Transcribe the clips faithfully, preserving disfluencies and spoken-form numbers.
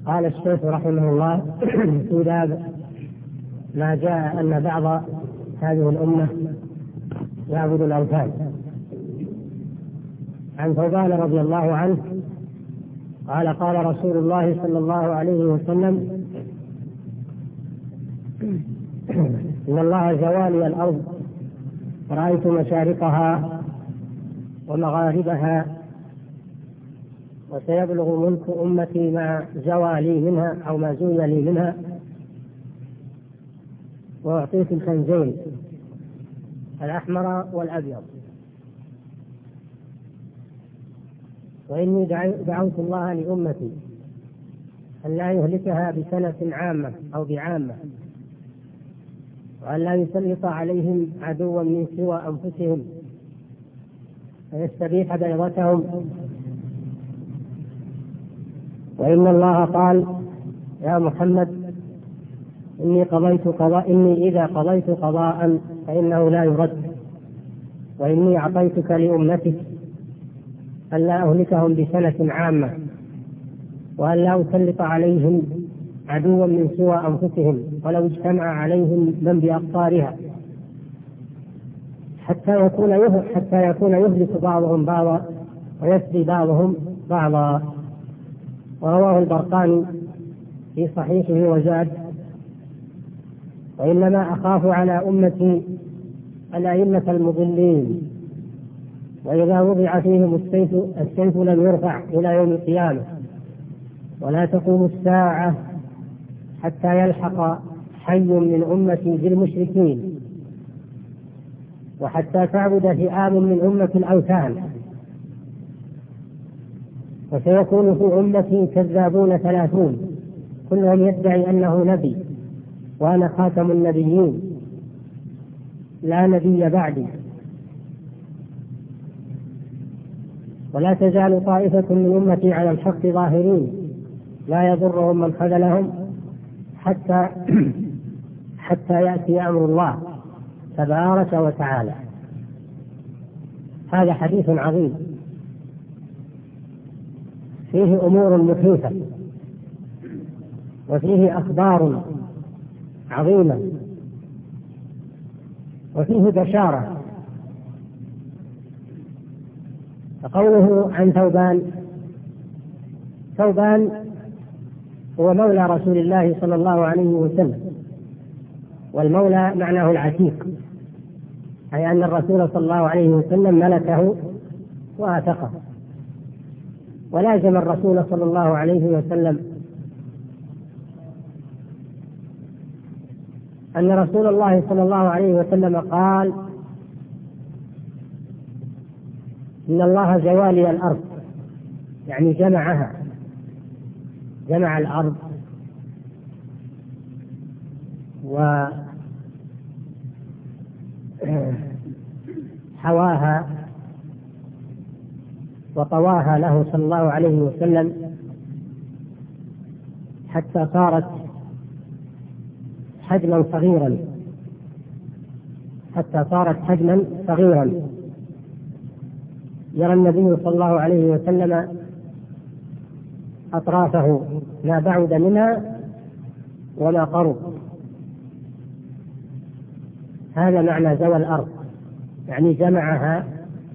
قال الشيخ رحمه الله في باب ما جاء أن بعض هذه الأمة يعبد الأوثان. عن ثوبان رضي الله عنه قال قال رسول الله صلى الله عليه وسلم: إن الله زوالي الأرض رأيت مشارقها ومغاربها، وسيبلغ ملك أمتي ما زوالي منها أو ما زول لي منها، وأعطيت الكنزين الأحمر والأبيض، وإني دعوت الله لأمتي أن لا يهلكها بسنة عامة أو بعامة، وأن لا يسلط عليهم عدوا من سوى أنفسهم فيستبيح بيضتهم. وإن الله قال: يا محمد إني قضيت قضاء إني إذا قضيت قضاء فإنه لا يرد، وإني أعطيتك لأمتك أن لا أهلكهم بسنة عامة، وأن لا أسلط عليهم عدوا من سوى أنفسهم ولو اجتمع عليهم من بأقطارها، حتى يكون حتى يكون يهلك بعضهم بعضا ويسري بعضهم بعضا. ورواه البرقاني في صحيحه وزاد: وإنما أخاف على أمتي الأئمة المضلين، وإذا وضع فيهم السيف السيف لم يرفع إلى يوم القيامة، ولا تقوم الساعة حتى يلحق حي من أمتي بالمشركين، وحتى تعبد فئام من أمة الأوثان، وسيكون في أمتي كذابون ثلاثون كلهم يدعي أنه نبي، وأنا خاتم النبيين لا نبي بعدي. ولا تزال طائفة من أمتي على الحق ظاهرين لا يضرهم من خذلهم حتى حتى يأتي أمر الله تبارك وتعالى. هذا حديث عظيم فيه أمور مخيفة، وفيه أخبار عظيمة، وفيه بشارة. فقوله عن ثوبان: ثوبان هو مولى رسول الله صلى الله عليه وسلم، والمولى معناه العتيق، أي أن الرسول صلى الله عليه وسلم ملكه وآثقه. ولازم الرسول صلى الله عليه وسلم أن رسول الله صلى الله عليه وسلم قال: إن الله زوالي الأرض، يعني جمعها، جمع الأرض وحواها وطواها له صلى الله عليه وسلم حتى صارت حجما صغيرا حتى صارت حجما صغيرا يرى النبي صلى الله عليه وسلم أطرافه ما بعد منها وما قرب. هذا معنى زوى الأرض، يعني جمعها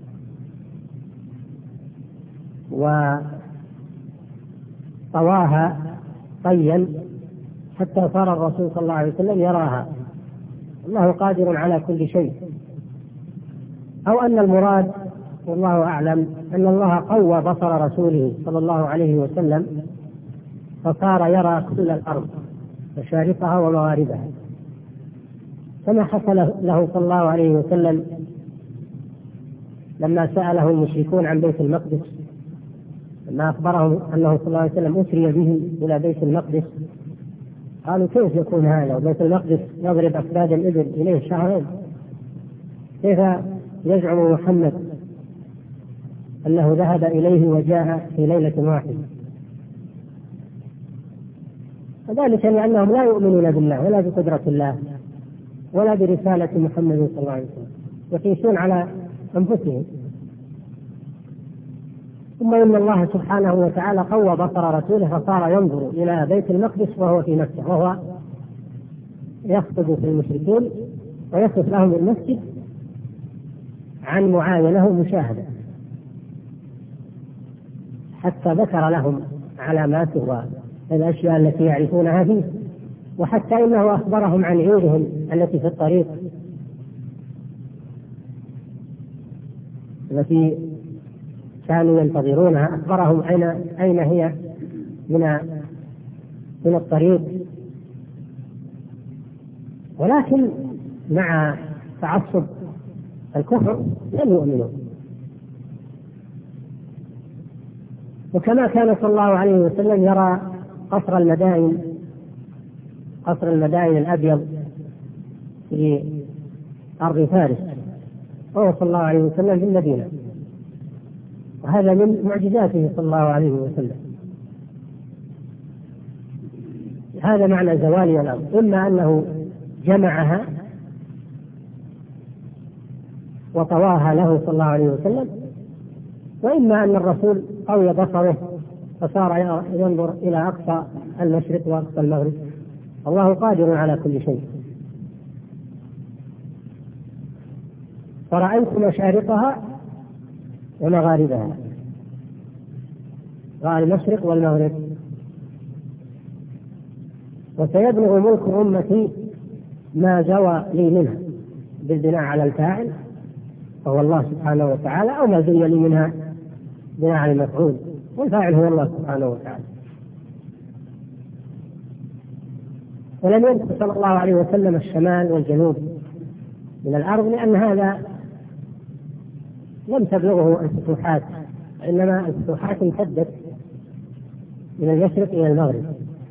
وطواها طيا حتى صار الرسول صلى الله عليه وسلم يراها. الله قادر على كل شيء. أو أن المراد والله أعلم أن الله قوى بصر رسوله صلى الله عليه وسلم فصار يرى كل الأرض مشارقها ومغاربها، كما حصل له صلى الله عليه وسلم لما سأله المشركون عن بيت المقدس، لما أخبرهم أنه صلى الله عليه وسلم أسري به إلى بيت المقدس، قالوا: كيف يكون هذا وبيت المقدس يضرب أكباد الإبل إليه شهرين؟ كيف يزعم محمد أنه ذهب إليه وجاء في ليلة واحدة؟ وذلك لأنهم لا يؤمنون بالله ولا بقدرة الله ولا برسالة محمد صلى الله عليه وسلم، يقيسون على أنفسهم. ثم إن الله سبحانه وتعالى قوى بصر رسوله فصار ينظر إلى بيت المقدس وهو في مكة، وهو يخطب في المشركين ويصف لهم المسجد عن معاينة ومشاهدة، حتى ذكر لهم علاماته والأشياء التي يعرفونها فيه، وحتى إنه أخبرهم عن عيرهم التي في الطريق التي كانوا ينتظرونها، أخبرهم أين أين هي من من الطريق. ولكن مع تعصب الكفر لم يؤمنوا. وكما كان صلى الله عليه وسلم يرى قصر المدائن قصر المدائن الأبيض في أرض فارس، وهو صلى الله عليه وسلم في المدينة، وهذا من معجزاته صلى الله عليه وسلم. هذا معنى زوال الأرض، إما أنه جمعها وطواها له صلى الله عليه وسلم، وإما أن الرسول قوي بصره فصار ينظر إلى أقصى المشرق وأقصى المغرب. الله قادر على كل شيء. فرأيت مشارقها ومغاربها، رأى المشرق والمغرب. وسيبلغ ملك أمتي ما جوى لي منها، بالبناء على الفاعل وهو الله سبحانه وتعالى، أو ما زي لي منها بناء على المفعول، والفاعل هو الله سبحانه وتعالى. ولم يذكر صلى الله عليه وسلم الشمال والجنوب من الأرض، لأن هذا لم تبلغه الفتوحات، إنما الفتوحات امتدت من المشرق إلى المغرب.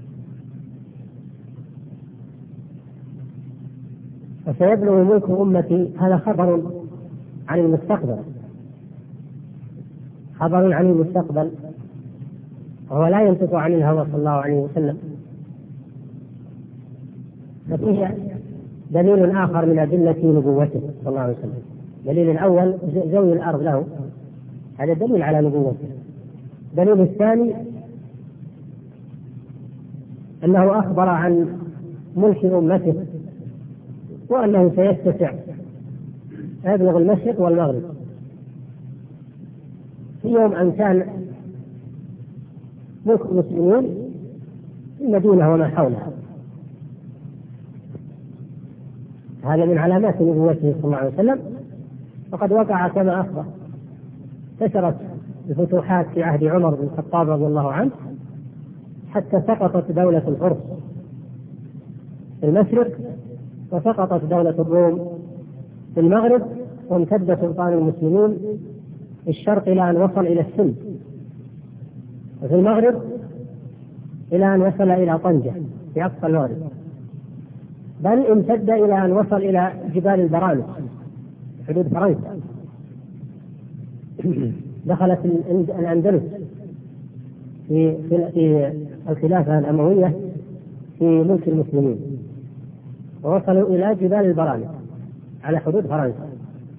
وسيبلغ ملك أمتي، هذا خبر عن المستقبل، خبر عن المستقبل، وهو لا ينطق عن الهوى صلى الله عليه وسلم. ففيه دليل آخر من أدلة نبوته صلى الله عليه وسلم. دليل الأول زوي الأرض له، هذا دليل على نبوته. دليل الثاني أنه أخبر عن ملك أمته، وأنه سيتسع يبلغ المشرق والمغرب. في يوم أن كان ملك المسلمين في المدينة وما حولها، هذا من علامات نبوته صلى الله عليه وسلم. وقد وقع كما أخبر، كثرت الفتوحات في عهد عمر بن الخطاب رضي الله عنه، حتى سقطت دولة الفرس في المشرق، وسقطت دولة الروم في المغرب، وامتد سلطان المسلمين في الشرق إلى أن وصل إلى السند، وفي المغرب إلى أن وصل إلى طنجة في أقصى المغرب، بل امتد إلى أن وصل إلى جبال البرانس حدود فرنسا. دخلت الأندلس في في الخلافة الأموية في ملك المسلمين، ووصلوا إلى جبال البرانس على حدود فرنسا.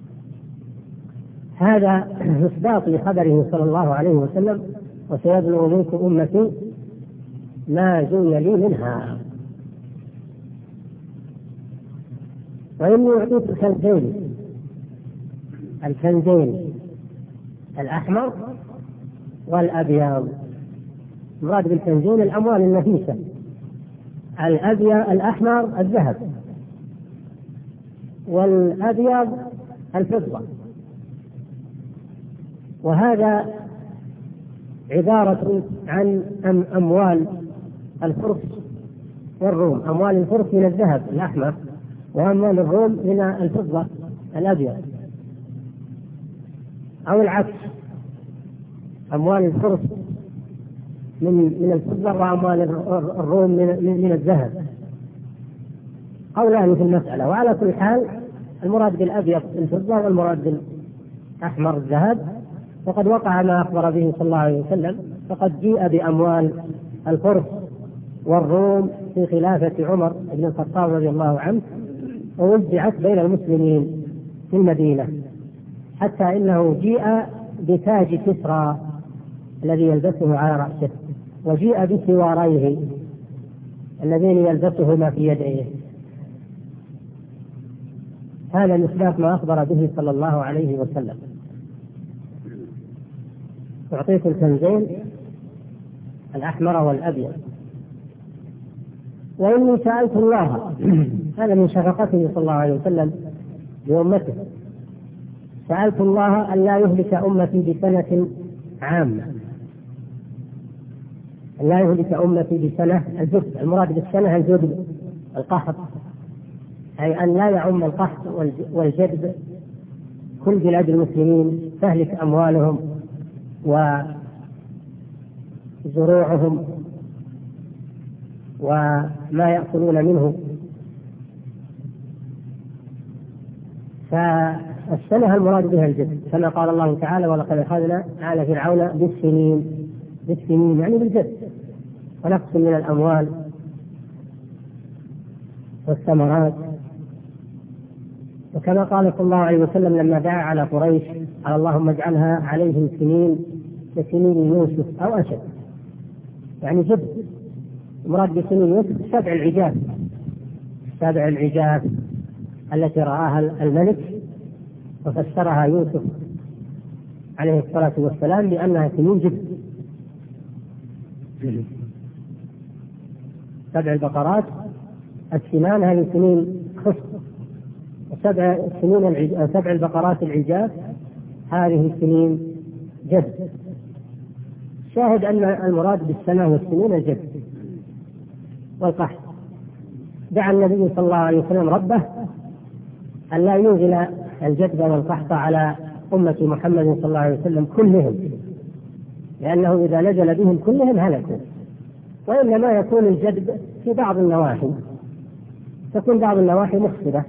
هذا مصداق لخبره صلى الله عليه وسلم: وسيبلغ ملك أمتي ما زوي لي منها. وإني أعطيت الكنزين الكنزين الأحمر والأبيض. مراد بالكنزين الأموال النفيسة، الأبيض الأحمر الذهب، والأبيض الفضة. وهذا عبارة عن أموال الفرس والروم. أموال الفرس من الذهب الأحمر، وأموال الروم من الفضة الأبيض، أو العكس، أموال الفرس من من الفضة وأموال الروم من من الذهب. قولان في المسألة، وعلى كل حال المراد بالأبيض الفضة والمراد بالأحمر الذهب. وقد وقع ما أخبر به صلى الله عليه وسلم، فقد جيء بأموال الفرس والروم في خلافة عمر بن الخطاب رضي الله عنه، ووزعت بين المسلمين في المدينة، حتى إنه جيء بتاج كسرى الذي يلبسه على رأسه، وجيء بسواريه الذين يلبسهما في يديه. هذا مصداق ما أخبر به صلى الله عليه وسلم. أعطيكم كنزين، الأحمر والأبيض. وإني سألت الله، هذا من شفقته صلى الله عليه وسلم لأمته، سألت الله أن لا يهلك أمتي بسنة عامة، أن لا يهلك أمتي بسنة الجد، المراد بالسنة الجد القحط، أي أن لا يعم القحط والجدب كل بلاد المسلمين، تهلك أموالهم وزروعهم وما يأكلون منه. فالسنة المراد بها الجد، كما قال الله تعالى: ولقد أخذنا آل فرعون بالسنين، بالسنين يعني بالجد، ونقص من الأموال والثمرات. وكما قال صلى الله عليه وسلم لما دعا على قريش: قال اللهم اجعلها عليهم سنين كسنين يوسف أو أشد، يعني جد. المراد بسنين يوسف سبع العجاف، سبع العجاف التي رآها الملك وفسرها يوسف عليه الصلاة والسلام بأنها سنين جد. سبع البقرات السنان هذه سنين خصب، وسبع سنين العج... سبع البقرات العجاف هذه سنين جد. شاهد أن المراد بالسنة والسنين الجد والقحط. دعا النبي صلى الله عليه وسلم ربه أن لا ينزل الجد والقحط على أمة محمد صلى الله عليه وسلم كلهم، لأنه إذا نزل بهم كلهم هلكوا، وإنما يكون الجدب في بعض النواحي، تكون بعض النواحي مخصبة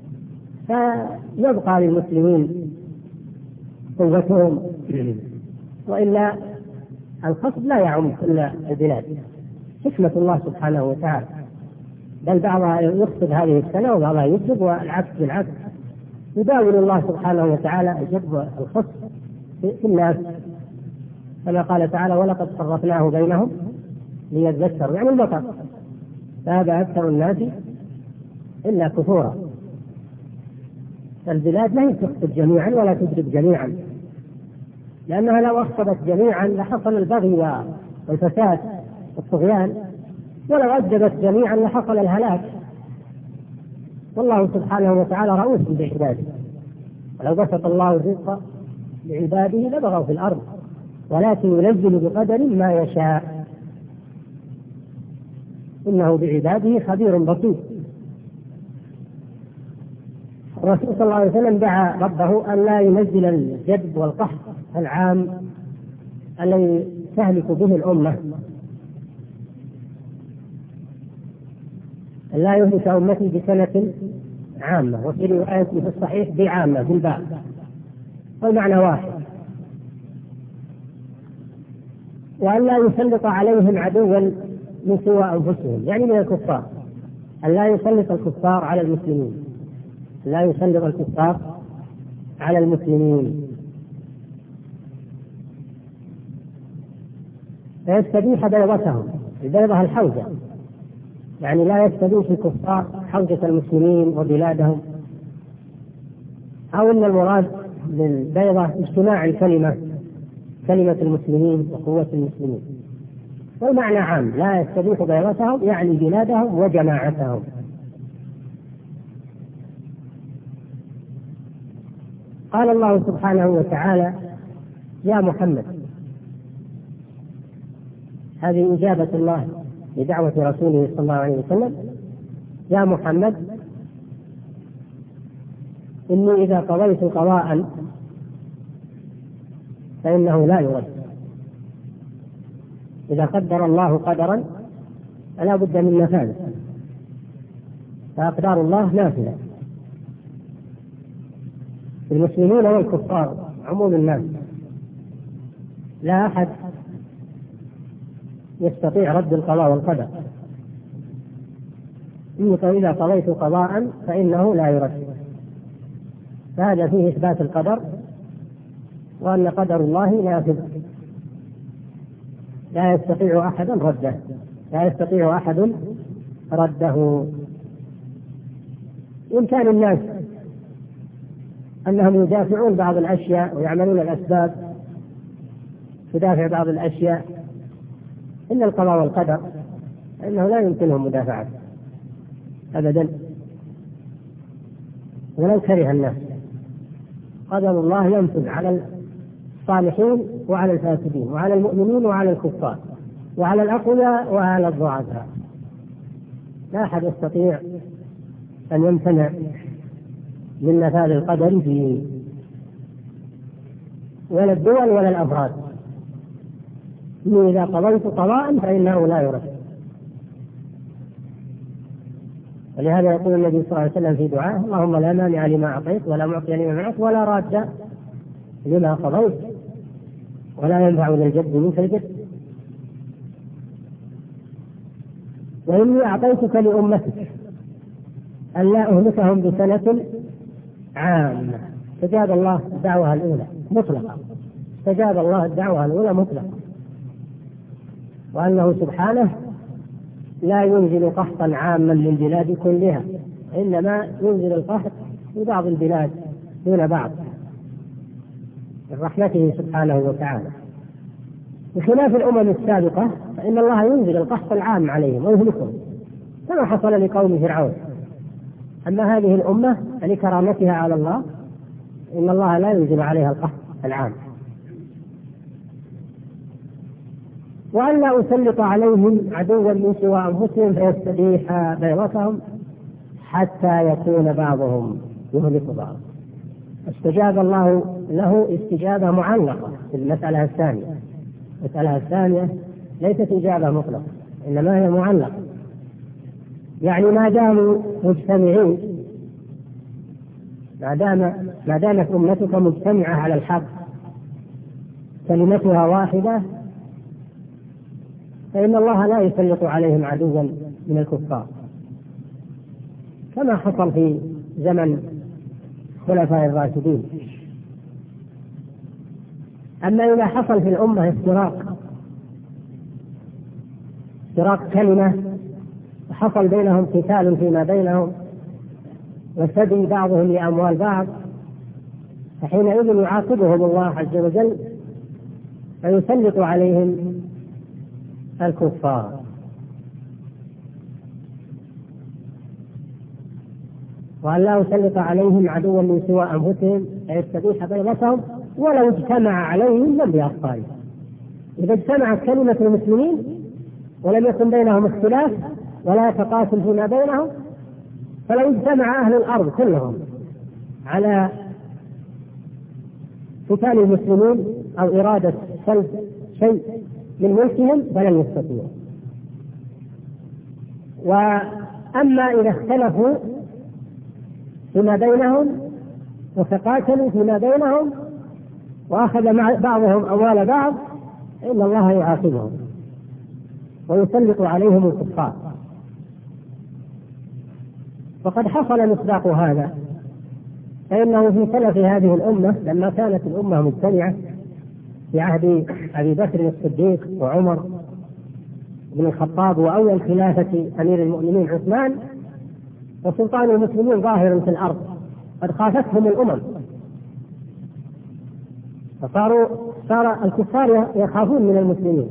فيبقى للمسلمين قوتهم، وإلا الخصب لا يعم كل البلاد، حكمة الله سبحانه وتعالى. بل بعضها يخصب هذه السنة وبعضها يسلب، والعكس بالعكس. يداول الله سبحانه وتعالى الجدب والخصب في الناس، كما قال تعالى: ولقد صرفناه بينهم ليذكروا، يعني المطر. فهذا أكثر الناس إلا كفورا. فالبلاد لا تخصب جميعا ولا تجرب جميعا، لأنها لو أخصبت جميعا لحصل البغي والفساد والطغيان، ولو أجدبت جميعا لحصل الهلاك. والله سبحانه وتعالى رؤوف بعباده، ولو بسط الله الرزق لعباده لبغوا في الأرض، ولكن ينزل بقدر ما يشاء، إنه بعباده خبير بصير. الرسول صلى الله عليه وسلم دعا ربه أن لا ينزل الجدب والقحط العام الذي تهلك به الأمة، أن لا يهلك أمتي بسنة عامة، وفي رواية في الصحيح بعامة بالباء، والمعنى واحد. وأن لا يسلط عليهم عدوا من سوى أنفسهم، يعني من الكفار، أن لا يسلط الكفار على المسلمين، لا يسلط الكفار على المسلمين، فيستبيح بيضتهم، البيضة الحوزة، يعني لا يستبيح الكفار حوزة المسلمين وبلادهم. أو أن المراد بالبيضة اجتماع الكلمة، كلمة المسلمين وقوة المسلمين. والمعنى عام، لا يستبيح بيضتهم يعني بلادهم وجماعتهم. قال الله سبحانه وتعالى: يا محمد، هذه إجابة الله لدعوة رسوله صلى الله عليه وسلم: يا محمد، إني إذا قضيت قضاء فإنه لا يرد. إذا قدر الله قدرا فلا بد من نفاذه، فأقدار الله نافذة. المسلمين والكفار عموم الناس، لا أحد يستطيع رد القضاء والقدر. إني إذا قضيت قضاء فإنه لا يرد. فهذا فيه إثبات القدر، وأن قدر الله نافذ. لا يستطيع أحد رده، لا يستطيع أحد رده. إن كان الناس أنهم يدافعون بعض الأشياء ويعملون الأسباب تدافع بعض الأشياء، إن القضاء والقدر إنه لا يمكنهم مدافعة أبدا ولو كره الناس. قدر الله ينفذ على الصالحين وعلى الفاسدين وعلى المؤمنين وعلى الكفار وعلى الأقوياء وعلى الضعفاء. لا أحد يستطيع أن يمتنع من نفاذ القدر فيه، ولا الدول ولا الأفراد. إني إذا قضيت قضاء فإنه لا يرد. ولهذا يقول النبي صلى الله عليه وسلم في دعائه: اللهم لا مانع لما أعطيت ولا معطي لما منعت ولا راد لما قضيت ولا ينفع ذا الجد منك الجد. وإني أعطيتك لأمتك أن لا أهلكهم بسنة عامة. استجاب الله الدعوة الأولى مطلقة، استجاب الله الدعوة الأولى مطلقة، وأنه سبحانه لا ينزل قحطا عاما للبلاد كلها، إنما ينزل القحط في بعض البلاد دون بعض من رحمته سبحانه وتعالى. بخلاف الأمم السابقة فإن الله ينزل القحط العام عليهم ويهلكهم كما حصل لقوم فرعون. أما هذه الأمة لكرامتها على الله إن الله لا ينزل عليها القحط العام. وأن لا أسلط عليهم عدوا من سوى أنفسهم فيستبيح بيضتهم حتى يكون بعضهم يهلك بعض. استجاب الله له استجابة معلقة في المسألة الثانية. المسألة الثانية ليست إجابة مطلقة إنما هي معلقة، يعني ما داموا مجتمعين، ما دام ما دامت أمتك مجتمعة على الحق كلمتها واحدة فإن الله لا يسلط عليهم عدوا من الكفار كما حصل في زمن خلفاء الراشدين. أما إذا حصل في الأمة افتراق افتراق كلمة وحصل بينهم قتال فيما بينهم وسبي بعضهم لأموال بعض، فحينئذ يعاقبهم الله عز وجل فيسلط عليهم الكفار. وأن لا يسلط عليهم عدوا من سوى أنفسهم فيستبيح بيضتهم ولو اجتمع عليهم لم بأبطال. إذا اجتمعت كلمة المسلمين ولم يكن بينهم اختلاف ولا تقاتل فيما بينهم، فلو اجتمع أهل الأرض كلهم على قتال المسلمين أو إرادة سلب شيء من ملكهم فلن يستطيعوا. وأما إذا اختلفوا فيما بينهم وتقاتلوا فيما بينهم وأخذ مع بعضهم أموال بعض إن الله يعاقبهم ويسلط عليهم الكفار. وقد حصل مصداق هذا، فإنه في سلف هذه الأمة لما كانت الأمة مجتمعة في عهد أبي بكر الصديق وعمر بن الخطاب وأول خلافة أمير المؤمنين عثمان وسلطان المسلمين ظاهر في الأرض، قد خافتهم الأمم فصاروا صار الكفار يخافون من المسلمين.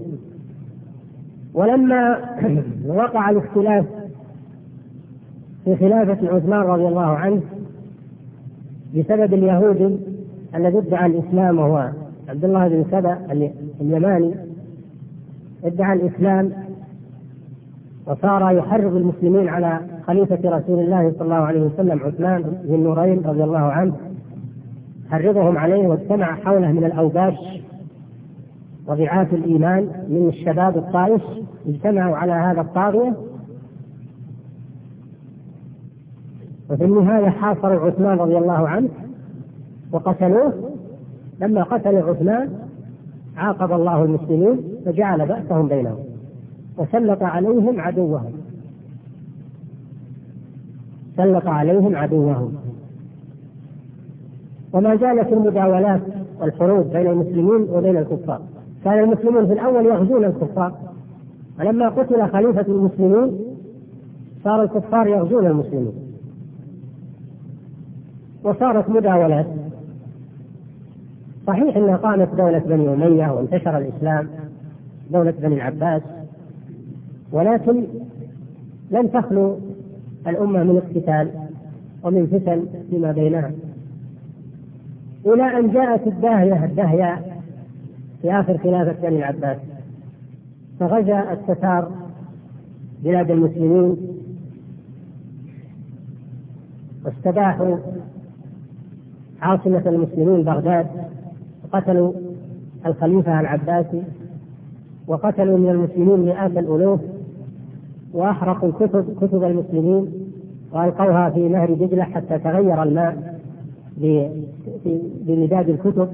ولما وقع الاختلاف في خلافة عثمان رضي الله عنه بسبب اليهودي الذي ادعى الإسلام وهو عبد الله بن سبأ اليماني، ادعى الإسلام وصار يحرض المسلمين على خليفة رسول الله صلى الله عليه وسلم عثمان بن النورين رضي الله عنه، حرضهم عليه واجتمع حوله من الأوباش وضعاف الإيمان من الشباب الطائش، اجتمعوا على هذا الطاغية وفي النهاية حاصروا عثمان رضي الله عنه وقتلوه. لما قتلوا عثمان عاقب الله المسلمين فجعل بأسهم بينهم وسلط عليهم عدوهم سلط عليهم عدوهم وما زالت المداولات والحروب بين المسلمين وبين الكفار كان المسلمون في الأول يغزون الكفار، ولما قتل خليفة المسلمين صار الكفار يغزون المسلمين، وصارت مداولات. صحيح أنها قامت دولة بني أمية وانتشر الإسلام، دولة بني العباس، ولكن لن تخلو الأمة من اقتتال ومن فتن فيما بينها، إلى أن جاءت الداهية الداهية في آخر خلافة بني العباس، فغزا التتار بلاد المسلمين واستباحوا عاصمة المسلمين بغداد، وقتلوا الخليفة العباسي، وقتلوا من المسلمين مئات الألوف، وأحرقوا الكتب كتب المسلمين وألقوها في نهر دجلة حتى تغير الماء بمداد الكتب،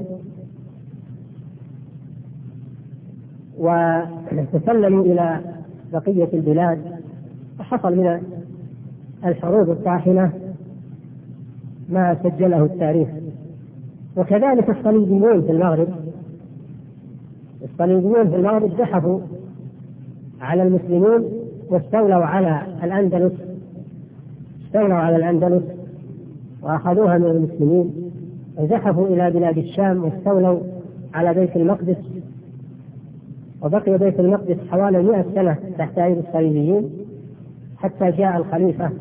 وتسلموا إلى بقية البلاد، وحصل من الحروب الطاحنة ما سجله التاريخ. وكذلك الصليبيون في المغرب، الصليبيون في المغرب زحفوا على المسلمين واستولوا على الأندلس، استولوا على الأندلس وأخذوها من المسلمين، وزحفوا إلى بلاد الشام واستولوا على بيت المقدس، وبقي بيت المقدس حوالي مئة سنة تحت أيدي الصليبيين، حتى جاء الخليفة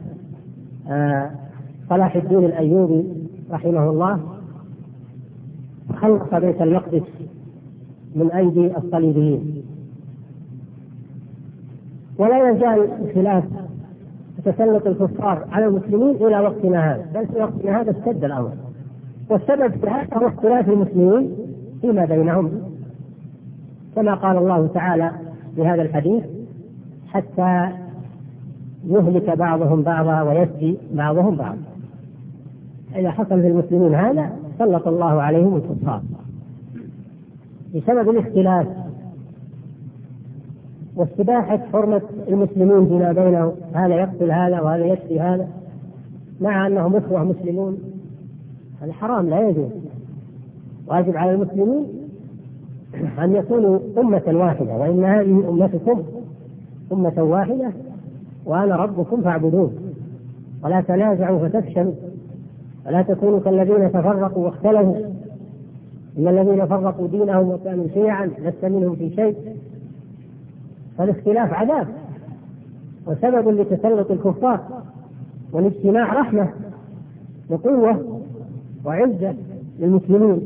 صلاح الدين الأيوبي رحمه الله خلص بيت المقدس من أيدي الصليبيين. ولا يزال الخلاف تسلط الكفار على المسلمين إلى وقتنا هذا، بل في وقتنا هذا اشتد الأمر، والسبب في هذا هو اختلاف المسلمين فيما بينهم، كما قال الله تعالى في هذا الحديث: حتى يهلك بعضهم بعضا ويسبي بعضهم بعضا. إذا حصل في المسلمين هذا سلط الله عليهم الكفار بسبب الاختلاف واستباحة حرمة المسلمين فيما بينهم، هذا يقتل هذا وهذا يسبي هذا مع أنهم إخوة مسلمون. هذا حرام لا يجوز. واجب على المسلمين أن يكونوا أمة واحدة، وإن هذه أمتكم أمة واحدة وأنا ربكم فاعبدون، ولا تنازعوا فتفشلوا ولا تكونوا كالذين تفرقوا واختلفوا، إن الذين فرقوا دينهم وكانوا شيعا لست منهم في شيء. فالاختلاف عذاب وسبب لتسلط الكفار، والاجتماع رحمة وقوة وعزة للمسلمين،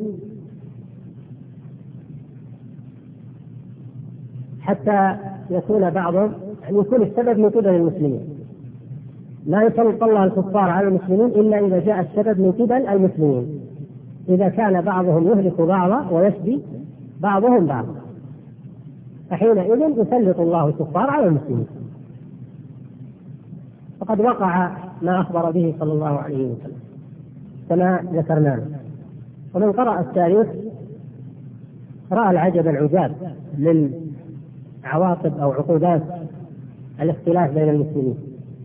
حتى يكون بعضهم أن يكون السبب من قبل المسلمين. لا يسلط الله الكفار على المسلمين إلا إذا جاء السبب من قبل المسلمين، إذا كان بعضهم يهلك بعضا ويسبي بعضهم بعضا، فحينئذ يسلط الله الكفار على المسلمين. فقد وقع ما أخبر به صلى الله عليه وسلم كما ذكرنا. ومن قرأ التاريخ رأى العجب العجاب من عواقب أو عقوبات الاختلاف بين المسلمين.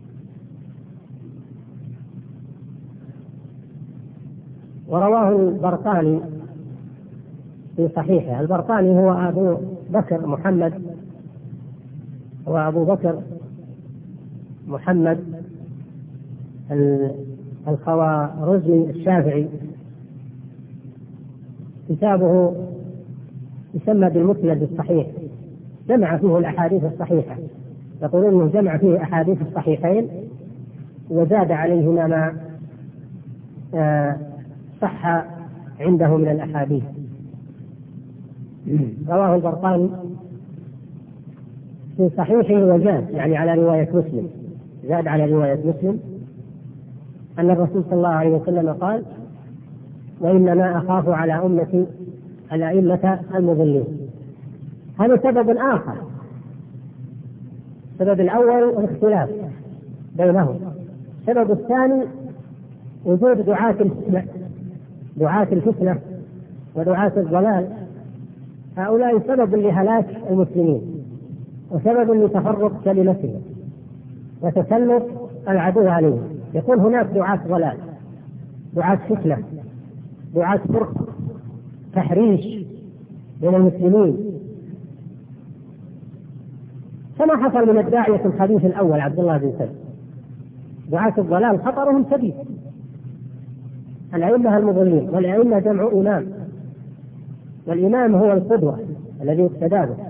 ورواه البرقاني في صحيحه. البرقاني هو أبو بكر محمد، هو أبو بكر محمد الخوارزمي الشافعي، كتابه يسمى بالمسند الصحيح، جمع فيه الأحاديث الصحيحة، يقولون أنه جمع فيه أحاديث الصحيحين وزاد عليهما ما آه صح عنده من الأحاديث. رواه البرقاني في صحيحه وزاد، يعني على رواية مسلم، زاد على رواية مسلم أن الرسول صلى الله عليه وسلم قال: وإنما أخاف على أمتي الأئمة المضلين. هذا سبب آخر. السبب الأول الاختلاف بينهم. السبب الثاني وجود دعاة الفتنة، دعاة الفتنة ودعاة الضلال، هؤلاء سبب لهلاك المسلمين وسبب لتفرق كلمتهم وتسلط العدو عليهم. يكون هناك دعاة ضلال، دعاة فتنة، دعاة فرق، تحريش بين المسلمين، كما حصل من الداعية الخبيث الأول عبد الله بن سلول. دعاة الضلال خطرهم شديد. الأئمة المضلين، والأئمة جمع إمام، والإمام هو القدوة الذي يقتدى به.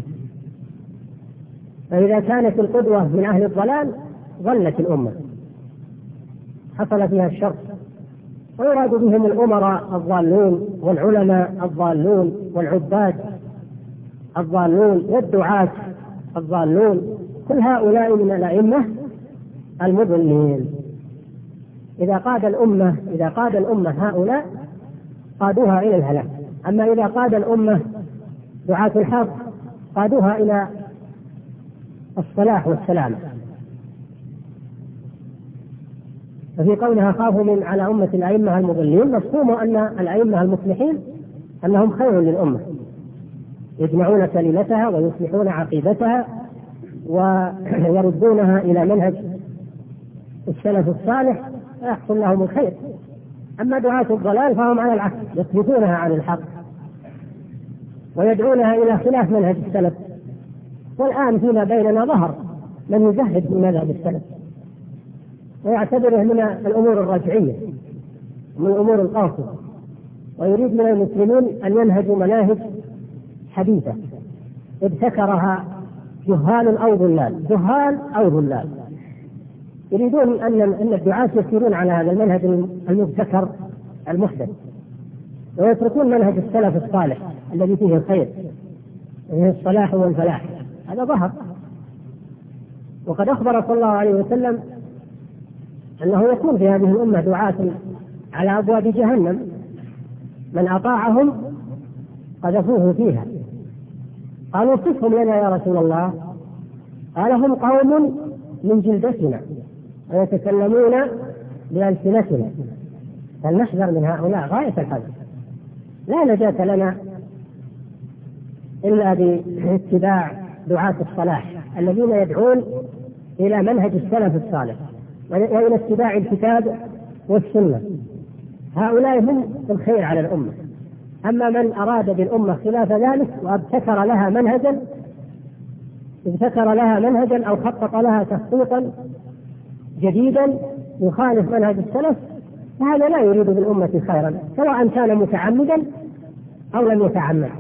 فإذا كانت القدوة من أهل الضلال ضلت الأمة، حصل فيها الشر. ويراد بهم الأمراء الضالون والعلماء الضالون والعباد الضالون والدعاة الضالون، كل هؤلاء من الأئمة المضلين. إذا قاد الأمة إذا قاد الأمة هؤلاء قادوها إلى الهلاك. أما إذا قاد الأمة دعاة الحق قادوها إلى الصلاح والسلامة. ففي قولها خافوا من على أمة الأئمة المضلين، مفهوم أن الأئمة المصلحين أنهم خير للأمة، يجمعون كلمتها ويصلحون عقيدتها ويردونها إلى منهج السلف الصالح ويحصل لهم الخير. أما دعاة الضلال فهم على العكس، يثبتونها عن الحق ويدعونها إلى خلاف منهج السلف. والآن فيما بيننا ظهر من يزهد في مذهب السلف ويعتبره من الأمور الرجعية، من الأمور القاصرة، ويريد من المسلمين أن ينهجوا مناهج حديثة ابتكرها جهال أو ضلال جهال أو ضلال يريدون أن أن الدعاة يسيرون على هذا المنهج المبتكر المحدث، ويتركون منهج السلف الصالح الذي فيه الخير، فيه الصلاح والفلاح. هذا ظهر. وقد أخبر صلى الله عليه وسلم أنه يكون في هذه الأمة دعاة على أبواب جهنم، من أطاعهم قذفوه فيها. قالوا صفهم لنا يا رسول الله، قال هم قوم من جلدتنا ويتكلمون بألسنتنا، فلنحذر من هؤلاء غاية الحذر. لا نجاة لنا إلا باتباع دعاة الصلاح الذين يدعون إلى منهج السلف الصالح وإلى اتباع الكتاب والسنة. هؤلاء هم الخير على الأمة. أما من أراد بالأمة خلاف ذلك وابتكر لها منهجا ابتكر لها منهجا أو خطط لها تخطيطا جديدا يخالف منهج السلف، فهذا لا يريد بالأمة خيرا، سواء كان متعمدا أو لم يتعمد.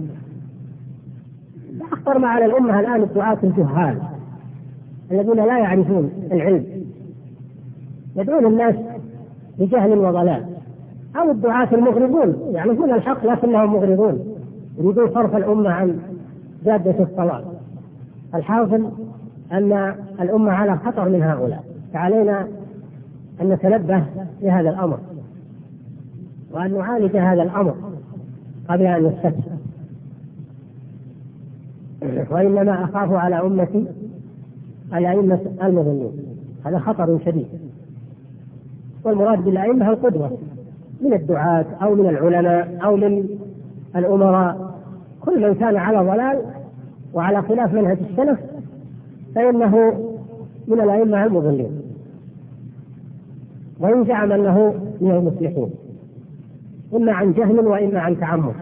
أخطر ما على الأمة الآن الدعاة الجهال الذين لا يعرفون العلم، يدعون الناس بجهل وضلال، أو الدعاة المغرضون يعرفون الحق لكنهم مغرضون، يريدون صرف الأمة عن جادة الصواب. الحاصل أن الأمة على خطر من هؤلاء، فعلينا أن نتنبه لهذا الأمر وأن نعالج هذا الأمر قبل أن يستفسر. وإنما أخاف على أمتي الأئمة المضلين، هذا خطر شديد. والمراد بالأئمة القدوة من الدعاة أو من العلماء أو من الأمراء، كل من كان على ضلال وعلى خلاف منهج السلف فإنه من الأئمة المضلين، وإن زعم أنه من المصلحين، إما عن جهل وإما عن تعمد.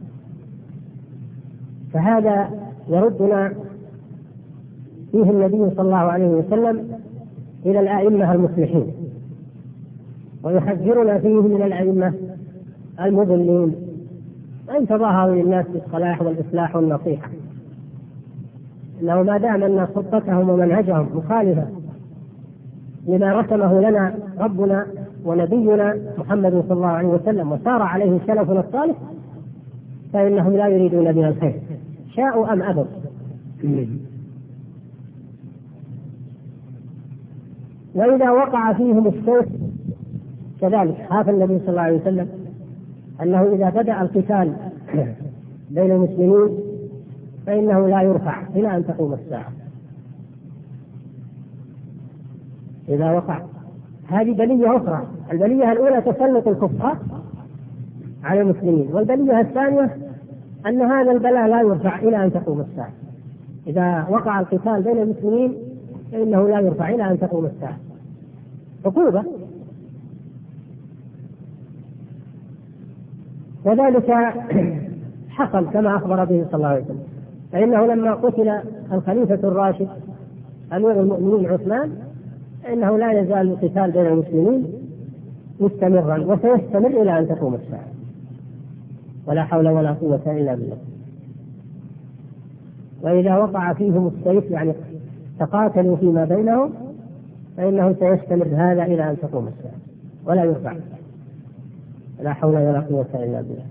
فهذا يردنا فيه النبي صلى الله عليه وسلم إلى الأئمة المصلحين، ويحذرنا فيه من الأئمة المضلين وإن تظاهروا للناس بالصلاح والإصلاح والنصيحة، إنه ما دام أن خطتهم ومنهجهم مخالفة لما رسمه لنا ربنا ونبينا محمد صلى الله عليه وسلم وسار عليه سلفنا الصالح، فإنهم لا يريدون بنا الخير شاءوا أم أبوا. وإذا وقع فيهم السيف كذلك خاف النبي صلى الله عليه وسلم أنه إذا بدأ القتال بين المسلمين فإنه لا يرفع إلى أن تقوم الساعة. إذا وقع هذه بلية أخرى. البلية الأولى تسلط الكفار على المسلمين، والبلية الثانية أن هذا البلاء لا يرفع إلى أن تقوم الساعة. إذا وقع القتال بين المسلمين فإنه لا يرفع إلى أن تقوم الساعة، عقوبة. وذلك حصل كما أخبر به صلى الله عليه وسلم فإنه لما قتل الخليفة الراشد أمير المؤمنين عثمان فإنه لا يزال القتال بين المسلمين مستمرا وسيستمر إلى أن تقوم الساعة، ولا حول ولا قوة إلا بالله. وإذا وقع فيهم السيف يعني تقاتلوا فيما بينهم فإنه سيستمر هذا إلى أن تقوم الساعة ولا يرفع، لا حول ولا قوة إلا بالله.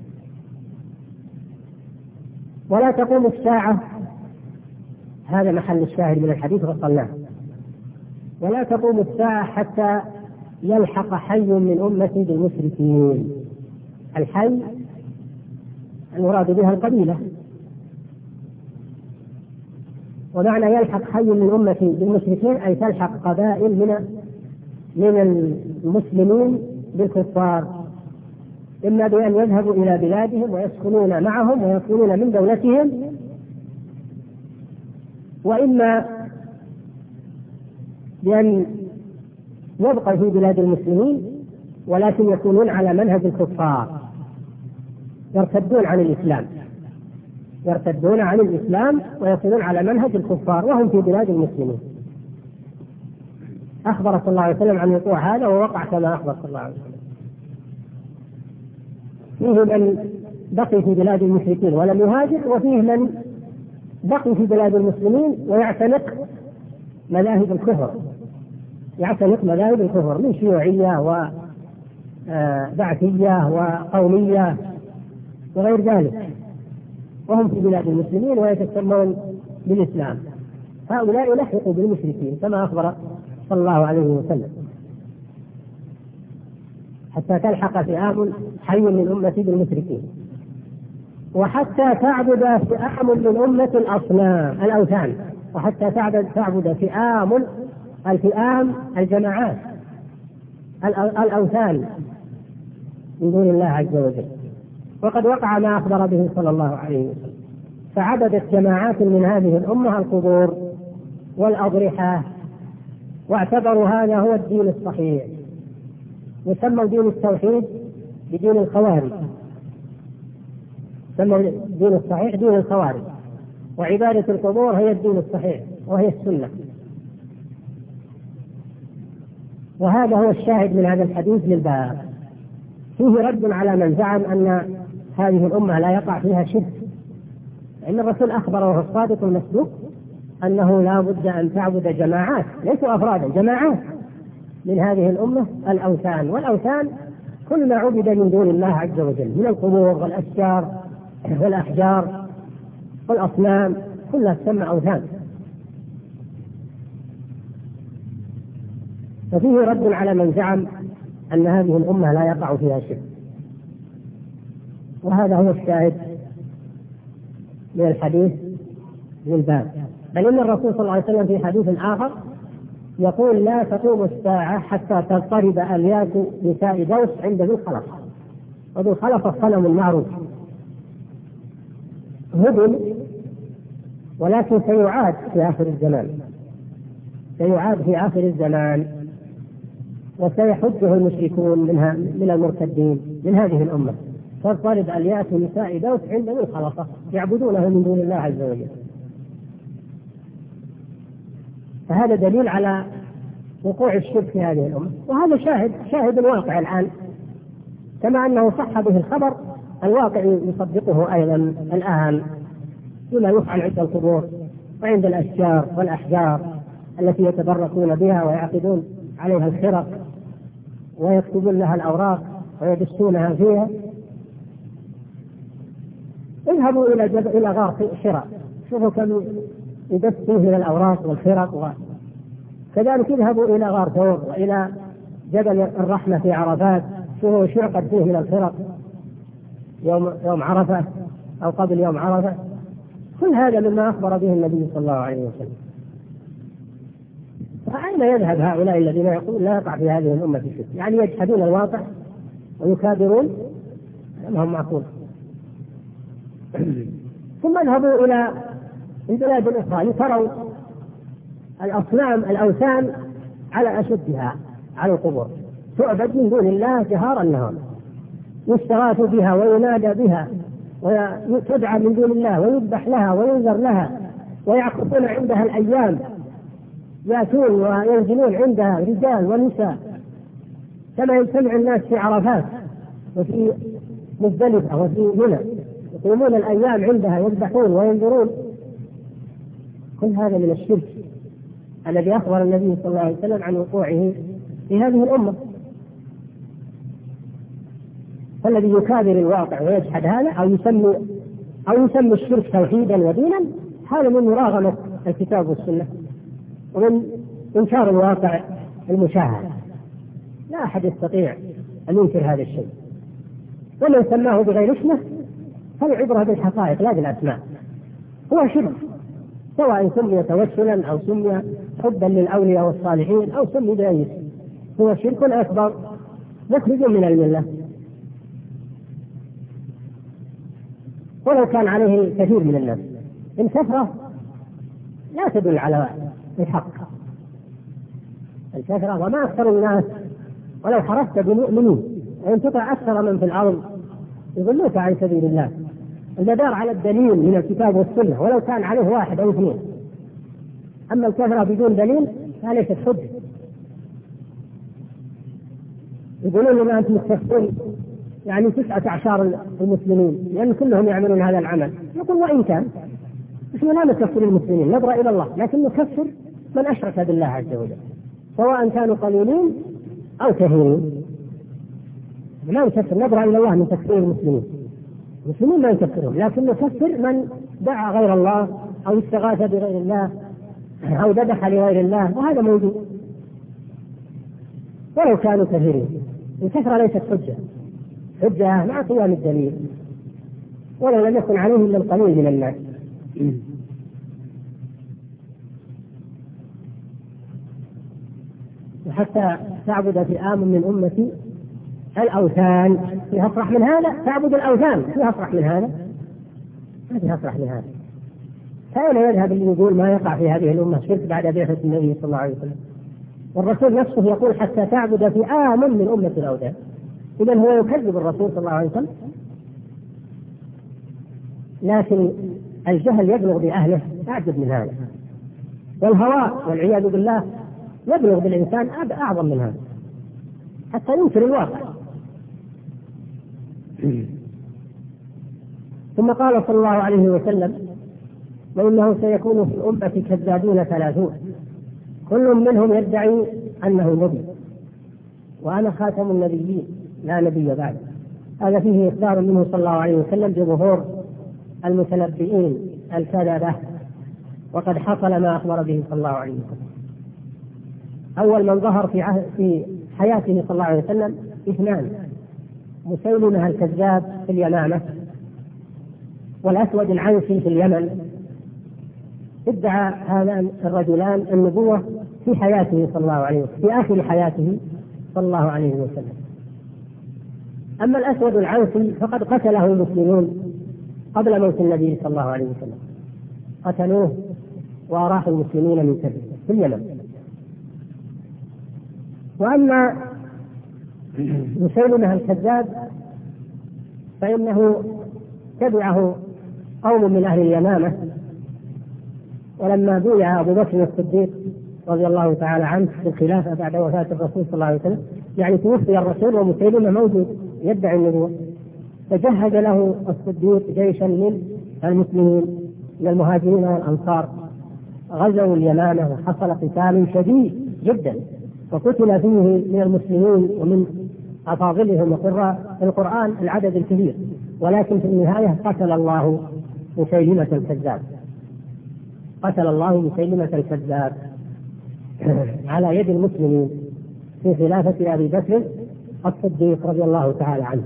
ولا تقوم الساعة، هذا محل الشاهد من الحديث وصلناه، ولا تقوم الساعة حتى يلحق حي من أمتي بالمشركين. الحي المراد بها القبيلة، ومعنى يلحق حي من أمتي بالمشركين أي تلحق قبائل من من المسلمين بالكفار، إما بأن يذهبوا إلى بلادهم ويسكنون معهم ويكونون من دولتهم، وإما بأن يبقى في بلاد المسلمين ولكن يكونون على منهج الكفار، يرتدون عن الإسلام يرتدون عن الإسلام ويكونون على منهج الكفار وهم في بلاد المسلمين. أخبر صلى الله عليه وسلم عن وقوع هذا ووقع كما أخبر صلى الله عليه وسلم. فيه من بقي في بلاد المشركين ولم يهاجر، وفيه من بقي في بلاد المسلمين ويعتنق مذاهب الكفر يعتنق مذاهب الكفر من شيوعية وبعثية وقومية وغير ذلك، وهم في بلاد المسلمين ويتسمون بالإسلام. هؤلاء يلحقوا بالمشركين كما أخبر صلى الله عليه وسلم حتى تلحق فئام حي من أمتي بالمشركين، وحتى تعبد فئام من أمة الأصنام الأوثان، وحتى تعبد تعبد فئام الفئام الجماعات الأوثان من دون الله عز وجل. وقد وقع ما أخبر به صلى الله عليه وسلم، فعبدت جماعات من هذه الأمة القبور والأضرحة، واعتبروا هذا هو الدين الصحيح، وسموا دين التوحيد بدين الخوارج، سموا الدين الصحيح دين الخوارج، وعبادة القبور هي الدين الصحيح وهي السنة. وهذا هو الشاهد من هذا الحديث للباب، فيه رد على من زعم أن هذه الأمة لا يقع فيها شرك، لأن الرسول أخبر وهو الصادق المصدوق أنه لا بد أن تعبد جماعات ليسوا أفرادا، جماعات من هذه الأمة الأوثان، والأوثان كل ما عبد من دون الله عز وجل من القبور والأشجار والأحجار والأصنام كلها تسمى أوثان. ففيه رد على من زعم أن هذه الأمة لا يقع فيها شرك، وهذا هو الشاهد من الحديث للباب. بل إن الرسول صلى الله عليه وسلم في حديث آخر يقول لا تقوم الساعة حتى تضطرب أليات نساء دوس عند ذي الخلفة، وذي الخلفة الصنم المعروف هدم، ولكن سيعاد في آخر الزمان سيعاد في آخر الزمان وسيحجه المشركون منها من المرتدين من هذه الأمة، تضطرب أليات نساء دوس عند ذي الخلفة يعبدونه من دون الله عز وجل. فهذا دليل على وقوع الشرك في هذه الأمة، وهذا شاهد شاهد الواقع الآن، كما أنه صح به الخبر الواقع يصدقه أيضا الآن بما يفعل عند القبور وعند الأشجار والأحجار التي يتبركون بها ويعقدون عليها الخرق ويكتبون لها الأوراق ويدسونها فيها. اذهبوا إلى جبل إلى غار حراء، شوفوا كم يدسوا من الأوراق والخرق، وكذلك اذهبوا إلى غار ثور وإلى جبل الرحمة في عرفات، شوفوا شو يعقد فيه من الخرق يوم يوم عرفة أو قبل يوم عرفة. كل هذا مما أخبر به النبي صلى الله عليه وسلم. فأين يذهب هؤلاء الذين يقولون لا يقع في هذه الأمة شرك؟ يعني يجحدون الواقع ويكابرون ما هم معقول. ثم اذهبوا إلى البلاد الأخرى تروا الأصنام الأوثان على أشدها على القبور، تعبد من دون الله جهارا نهارا، يستغاث بها وينادى بها وتدعى من دون الله ويذبح لها وينذر لها، ويعكفون عندها الأيام، يأتون وينزلون عندها رجال ونساء كما يجتمع الناس في عرفات وفي مزدلفة وفي منى، يقومون الأيام عندها يذبحون وينذرون. كل هذا من الشرك الذي أخبر النبي صلى الله عليه وسلم عن وقوعه في هذه الأمة. فالذي يكابر الواقع ويجحد هذا أو يسمي أو يسمي الشرك توحيدا ودينا، هذا من مراغمة الكتاب والسنة ومن إنكار الواقع المشاهد. لا أحد يستطيع أن ينكر هذا الشيء، ومن سماه بغير اسمه فالعبرة بالحقائق لا بالأسماء. هو شرك سواء سمي توسلا أو سمي حبا للأولياء والصالحين أو سمي بأي اسم، هو شرك أكبر مخرج من الملة، ولو كان عليه كثير من الناس. الكثرة لا تدل على الحق، الكثرة وما أكثر الناس ولو حرصت بمؤمنين، وإن تطع أكثر من في الأرض يضلوك عن سبيل الله. المدار على الدليل من الكتاب والسنة ولو كان عليه واحد أو اثنين، أما الكثرة بدون دليل فليست حجة. يقولون لما أنتم مستكثرون يعني تسعة أعشار المسلمين لأن كلهم يعملون هذا العمل، يقول وإن كان نحن لا نكفر المسلمين، نبرأ إلى الله، لكن نكفر من أشرك بالله عز وجل سواء كانوا قليلين أو كثيرين. لا نكفر، نبرأ إلى الله من تكفير المسلمين، المسلمين ما يكفرون، لكن نكفر من دعا غير الله أو استغاث بغير الله أو ذبح لغير الله، وهذا موجود ولو كانوا كثيرين. الكثرة ليست حجة، حجة مع قيام الدليل، ولو لم يكن عليه إلا القليل من الناس. وحتى تعبد فئام من أمتي الأوثان، فيها أفرح من هذا؟ تعبد الأوثان فيها أفرح من هذا؟ ما فيها أفرح من هذا. فأين يذهب اللي يقول ما يقع في هذه الأمة شرك بعد بعثة النبي صلى الله عليه وسلم؟ والرسول نفسه يقول حتى تعبد فئام من أمة الأوثان، إذن هو يكذب الرسول صلى الله عليه وسلم. لكن الجهل يبلغ بأهله أعجب من هذا، والهوى والعياذ بالله يبلغ بالإنسان أعظم من هذا حتى ينكر الواقع. ثم قال صلى الله عليه وسلم وإنه سيكون في الأمة كذابون ثلاثون كل منهم يدعي أنه نبي وأنا خاتم النبيين لا نبي بعد. هذا فيه إخبار منه صلى الله عليه وسلم بظهور المتنبئين الكذبة، وقد حصل ما أخبر به صلى الله عليه وسلم. أول من ظهر في, عهد في حياته صلى الله عليه وسلم اثنان: مسيلمة الكذاب في اليمامة، والأسود العنسي في اليمن. ادعى هذان الرجلان النبوة في حياته صلى الله عليه وسلم، في آخر حياته صلى الله عليه وسلم. أما الأسود العنسي فقد قتله المسلمون قبل موت النبي صلى الله عليه وسلم، قتلوه وأراحوا المسلمين من كبير في اليمن. وأما مسيلمة الكذاب فإنه تبعه قوم من أهل اليمامة، ولما بويع أبو بكر الصديق رضي الله تعالى عنه بالخلافة بعد وفاة الرسول صلى الله عليه وسلم، يعني توفي الرسول ومسيلمة موجود يدعي النبوة، فجهز له الصديق جيشا من المسلمين من المهاجرين والأنصار، غزوا اليمامة وحصل قتال شديد جدا، وقتل فيه من المسلمين ومن أفاضلهم وقراء القرآن العدد الكبير، ولكن في النهاية قتل الله مسيلمة الكذاب، قتل الله مسيلمة الكذاب على يد المسلمين في خلافة أبي بكر الصديق رضي الله تعالى عنه،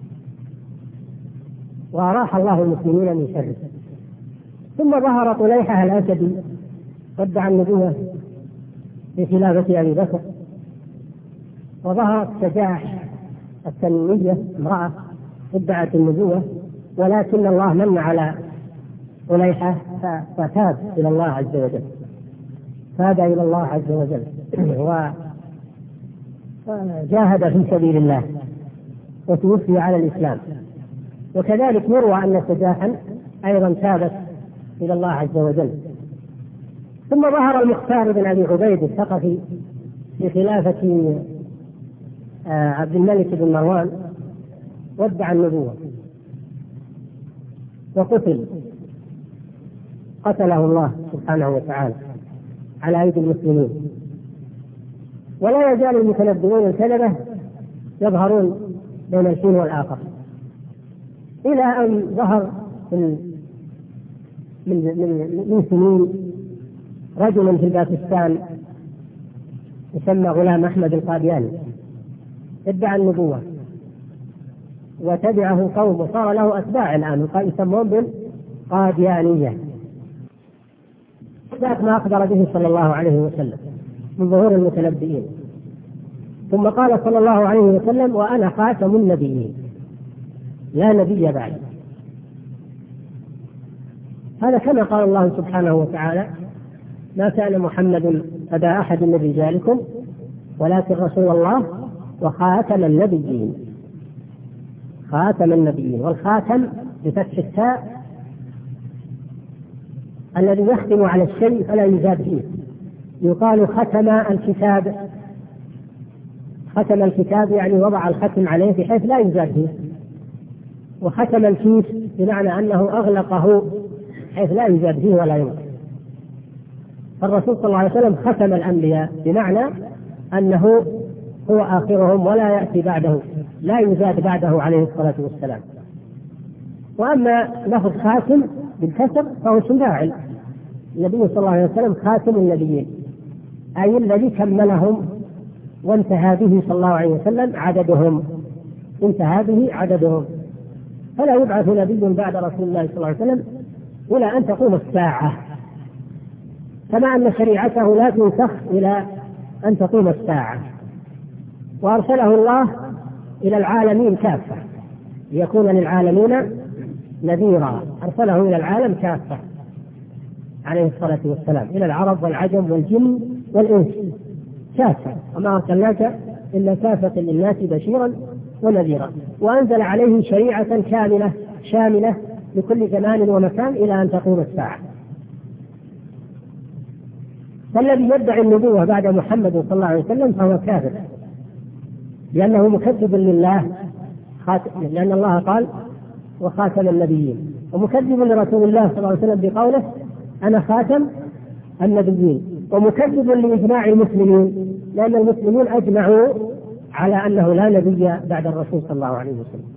وأراح الله المسلمين من شره. ثم ظهر طليحة الأسدي وادعى النبوة في خلافة أبي بكر، وظهرت شجاح التنمية امرأة ادعت النبوة، ولكن الله من على طليحة فتاب إلى الله عز وجل، تاب إلى الله عز وجل وجاهد في سبيل الله وتوفي على الإسلام. وكذلك يروى أن سجاحا أيضا تابت إلى الله عز وجل. ثم ظهر المختار بن أبي عبيد الثقفي في خلافة عبد الملك بن مروان وادعى النبوة وقتل، قتله الله سبحانه وتعالى على أيدي المسلمين. ولا يزال المتنبئون الكذبة يظهرون بين الحين والآخر، إلى أن ظهر من من من سنين رجل في باكستان يسمى غلام أحمد القادياني، ادعى النبوة وتبعه قوم وصار له أتباع الآن يسمون بالقاديانية، ذات ما أخبر به صلى الله عليه وسلم من ظهور المتنبئين. ثم قال صلى الله عليه وسلم: وأنا خاتم النبيين لا نبي بعد. هذا كما قال الله سبحانه وتعالى: ما كان محمد أبا أحد من رجالكم ولكن رسول الله وخاتم النبيين. خاتم النبيين، والخاتم بفتح التاء الذي يختم على الشيء فلا يزاد فيه. يقال ختم الكتاب، ختم الكتاب يعني وضع الختم عليه بحيث لا يزاد فيه. وختم الكيس بمعنى أنه أغلقه حيث لا يزاد فيه ولا ينقص. فالرسول صلى الله عليه وسلم ختم الأنبياء بمعنى أنه هو آخرهم ولا يأتي بعده، لا يزاد بعده عليه الصلاة والسلام. وأما لفظ خاتم بالكسر فهو اسم فاعل، النبي صلى الله عليه وسلم خاتم النبيين، أي الذي كملهم وانتهى به صلى الله عليه وسلم عددهم، انتهى به عددهم. فلا يبعث نبي بعد رسول الله صلى الله عليه وسلم إلى أن تقوم الساعة، كما أن شريعته لا تنسخ إلى أن تقوم الساعة. وأرسله الله إلى العالمين كافة ليكون للعالمين نذيرا، أرسله إلى العالم كافة عليه الصلاة والسلام، إلى العرب والعجم والجن والإنس كافة، وما أرسلناك إلا كافة للناس بشيرا ونذيرا. وأنزل عليه شريعة كاملة شاملة لكل زمان ومكان إلى أن تقوم الساعة. فالذي يدعي النبوة بعد محمد صلى الله عليه وسلم فهو كافر، لأنه مكذب لله، لأن الله قال: وخاتم النبيين، ومكذب لرسول الله صلى الله عليه وسلم بقوله: أنا خاتم النبيين، ومكذب لإجماع المسلمين، لأن المسلمين أجمعوا على أنه لا نبي بعد الرسول صلى الله عليه وسلم.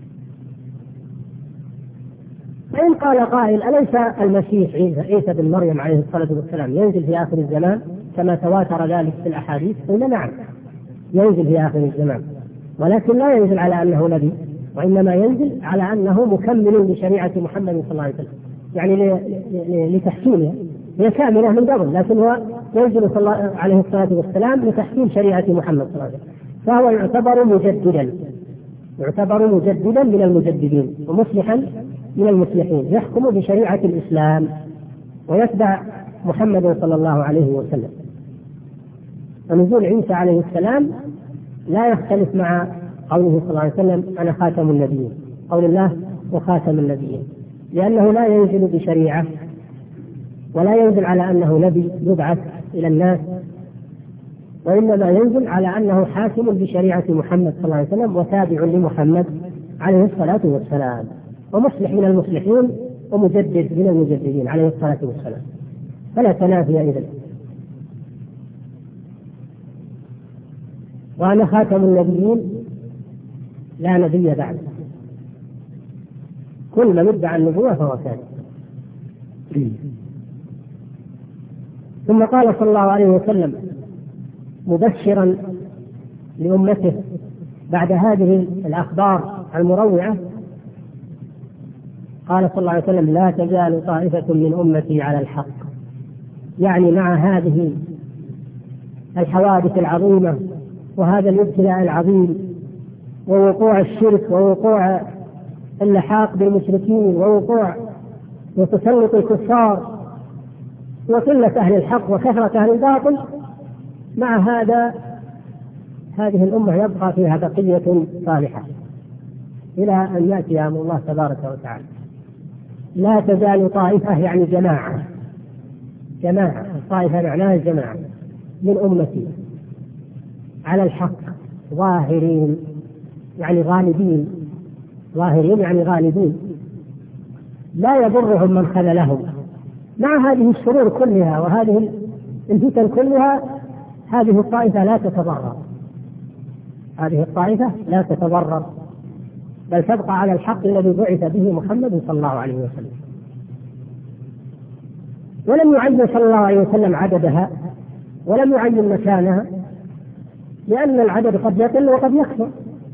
فإن قال قائل: أليس المسيح عيسى بن مريم عليه الصلاة والسلام ينزل في آخر الزمان كما تواتر ذلك في الأحاديث؟ قلنا نعم، ينزل في آخر الزمان، ولكن لا ينزل على أنه نبي، وإنما ينزل على أنه مكمل لشريعة محمد صلى الله عليه وسلم، يعني لتحكيمها، هي كاملة من قبل، لكن هو ينزل صلى الله عليه الصلاة والسلام لتحكيم شريعة محمد صلى الله عليه وسلم. فهو يعتبر مجددا، يعتبر مجددا من المجددين، ومصلحا من المصلحين، يحكم بشريعة الإسلام ويتبع محمد صلى الله عليه وسلم. ونزول عيسى عليه السلام لا يختلف مع قوله صلى الله عليه وسلم: أنا خاتم النبيين، قول الله: وخاتم النبيين، لأنه لا ينزل بشريعة ولا ينزل على أنه نبي يبعث إلى الناس، وإنما ينزل على أنه حاكم بشريعة محمد صلى الله عليه وسلم وتابع لمحمد عليه الصلاة والسلام، ومصلح من المصلحين ومجدد من المجددين عليه الصلاة والسلام، فلا تنافي إذن. وأنا خاتم النبيين لا نبي بعد، كل من ادعى النبوة فهو كاذب. ثم قال صلى الله عليه وسلم مبشرا لأمته بعد هذه الأخبار المروعة، قال صلى الله عليه وسلم: لا تزال طائفة من أمتي على الحق، يعني مع هذه الحوادث العظيمة وهذا الابتلاء العظيم ووقوع الشرك ووقوع اللحاق بالمشركين ووقوع وتسلط الكفار وقلة أهل الحق وكثرة أهل الباطل، مع هذا هذه الأمة يبقى فيها بقية صالحة، إلى أن يأتي أمر الله تبارك وتعالى. لا تزال طائفة يعني جماعة، جماعة، الطائفة معناها الجماعة من أمتي على الحق ظاهرين يعني غالبين، ظاهرين يعني غالبين، لا يضرهم من خذلهم. مع هذه الشرور كلها وهذه الفتن كلها هذه الطائفة لا تتضرر، هذه الطائفة لا تتضرر، بل تبقى على الحق الذي بعث به محمد صلى الله عليه وسلم. ولم يعين صلى الله عليه وسلم عددها ولم يعين مكانها، لأن العدد قد يقل وقد يكثر،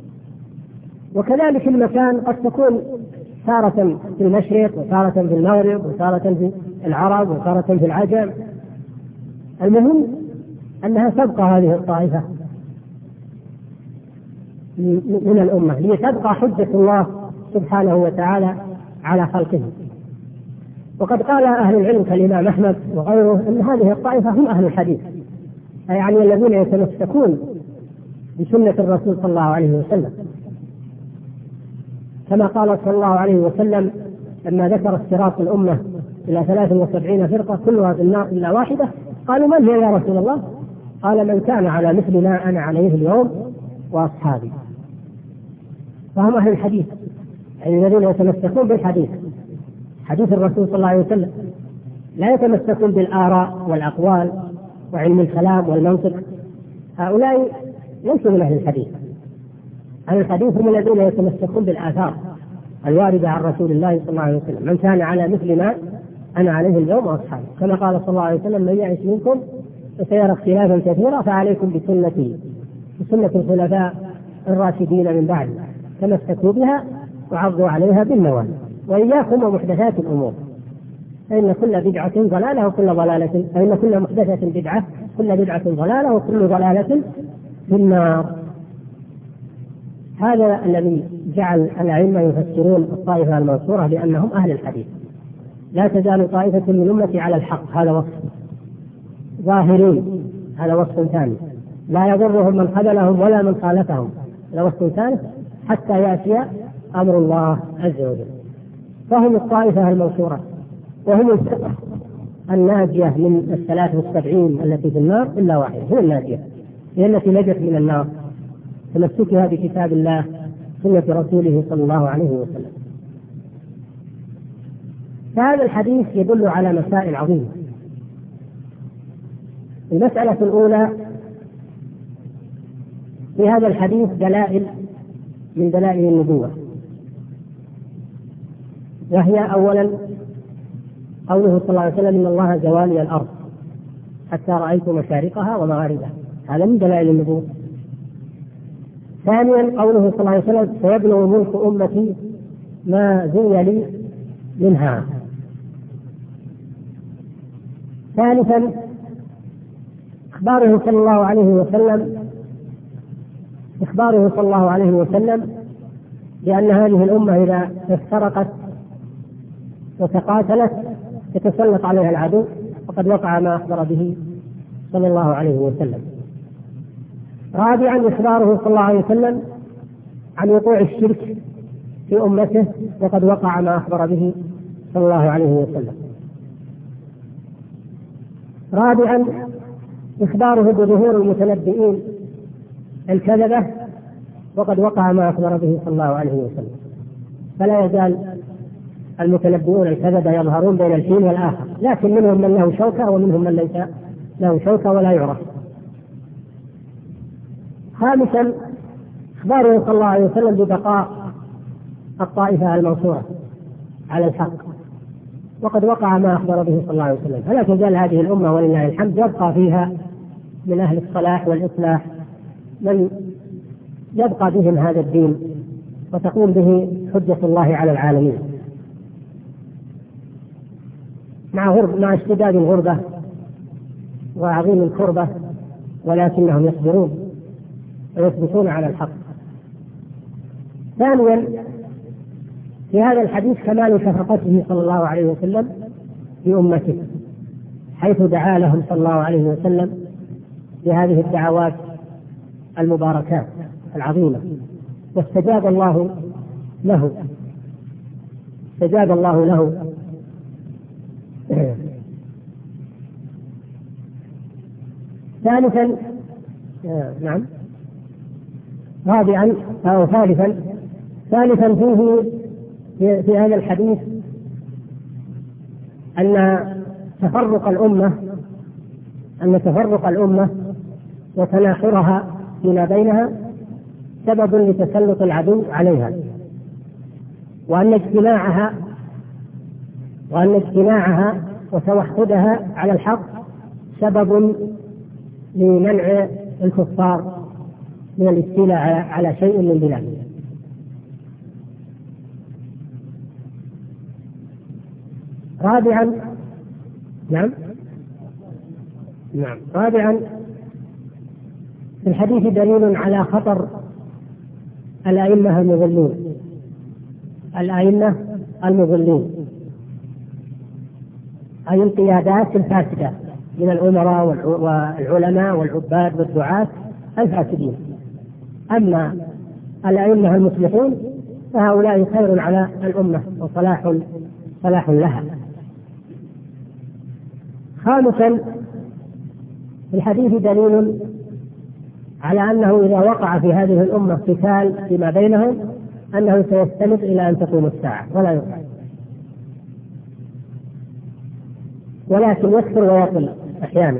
وكذلك المكان قد تكون تارة في المشرق وتارة في المغرب وتارة في العرب وتارة في العجم. المهم أنها تبقى هذه الطائفة من الأمة لتبقى حجة الله سبحانه وتعالى على خلقه. وقد قال أهل العلم كالإمام أحمد وغيره أن هذه الطائفة هم أهل الحديث، يعني الذين يتمسكون بسنة الرسول صلى الله عليه وسلم، كما قال صلى الله عليه وسلم لما ذكر افتراق الأمة إلى ثلاث وسبعين فرقة كلها في النار إلا واحدة، قالوا من هي يا رسول الله؟ قال من كان على مثل ما أنا عليه اليوم وأصحابي. فهم أهل الحديث، يعني الذين يتمسكون بالحديث، حديث الرسول صلى الله عليه وسلم، لا يتمسكون بالآراء والأقوال وعلم الكلام والمنطق. هؤلاء ليسوا من أهل الحديث. أهل الحديث هم الذين يتمسكون بالآثار الواردة عن رسول الله صلى الله عليه وسلم، من كان على مثل ما أنا عليه اليوم وأصحابي، كما قال صلى الله عليه وسلم من يعش منكم فسيرى اختلافا كثيرا فعليكم بسنتي وسنة الخلفاء الراشدين من بعد تمسكوا بها وعضوا عليها بالنواجذ، وإياكم ومحدثات الأمور فإن كل بدعة ضلالة وكل ضلالة فإن كل محدثة بدعة كل بدعة ضلالة وكل ضلالة في النار. هذا الذي جعل الأئمة يفسرون الطائفة المنصورة بأنهم أهل الحديث. لا تزال طائفة من أمتي على الحق، هذا وصف، ظاهرين، هذا وصف ثاني، لا يضرهم من خذلهم ولا من خالفهم، هذا وصف ثالث، حتى يأتي أمر الله عز وجل. فهم الطائفة المنصورة، وهم الفرقة الناجية من الثلاث والسبعين التي في النار إلا واحدة هي الناجية، هي التي نجت من النار، تمسكها بكتاب الله سنة رسوله صلى الله عليه وسلم. فهذا الحديث يدل على مسائل عظيمة. المسألة الأولى في هذا الحديث دلائل من دلائل النبوة، وهي أولا قوله صلى الله عليه وسلم إن الله زوالي الأرض حتى رأيت مشارقها ومغاربها، هذا من دلائل النبوة. ثانيا قوله صلى الله عليه وسلم سيبلغ ملك أمتي ما زوي لي منها. ثالثا إخباره صلى الله عليه وسلم إخباره صلى الله عليه وسلم بأن هذه الأمة إذا افترقت وتقاتلت يتسلط عليها العدو، وقد وقع ما أخبر به صلى الله عليه وسلم. رابعا إخباره صلى الله عليه وسلم عن وقوع الشرك في أمته، وقد وقع ما أخبر به صلى الله عليه وسلم. رابعا إخباره بظهور المتنبئين الكذبة، وقد وقع ما أخبر به صلى الله عليه وسلم. فلا يزال المتنبئون الكذبة يظهرون بين الحين والآخر، لكن منهم من له شوكة ومنهم من ليس له شوكة ولا يعرف. خامسا إخباره صلى الله عليه وسلم ببقاء الطائفة المنصورة على الحق، وقد وقع ما أخبر به صلى الله عليه وسلم. فلا تزال هذه الأمة ولله الحمد يبقى فيها من أهل الصلاح والإصلاح من يبقى بهم هذا الدين وتقوم به حجة الله على العالمين، مع غرب مع اشتداد الغربة وعظيم الكربة، ولكنهم يصبرون ويثبتون على الحق. ثانيا في هذا الحديث كمال شفقته صلى الله عليه وسلم بأمته، حيث دعا لهم صلى الله عليه وسلم بهذه الدعوات المباركات العظيمة، واستجاب الله له، استجاب الله له. ثالثا نعم رابعا أو ثالثا ثالثا فيه في, في هذا الحديث أن تفرق الأمة أن تفرق الأمة وتناحرها فيما بينها سبب لتسلط العدو عليها، وأن اجتماعها وأن اجتماعها وتوحدها على الحق سبب لمنع الكفار من الاستيلاء على شيء من بلادهم. رابعا نعم نعم رابعا في الحديث دليل على خطر الأئمة المضلين الأئمة المضلين أي القيادات الفاسدة من الأمراء والعلماء والعباد والدعاة الفاسدين. أما الأئمة المصلحون فهؤلاء خير على الأمة وصلاح صلاح لها. خامسا في الحديث دليل على أنه إذا وقع في هذه الأمة قتال فيما بينهم أنه سيستمر إلى أن تقوم الساعة ولا يقع، ولكن يكثر ويقل أحيانا.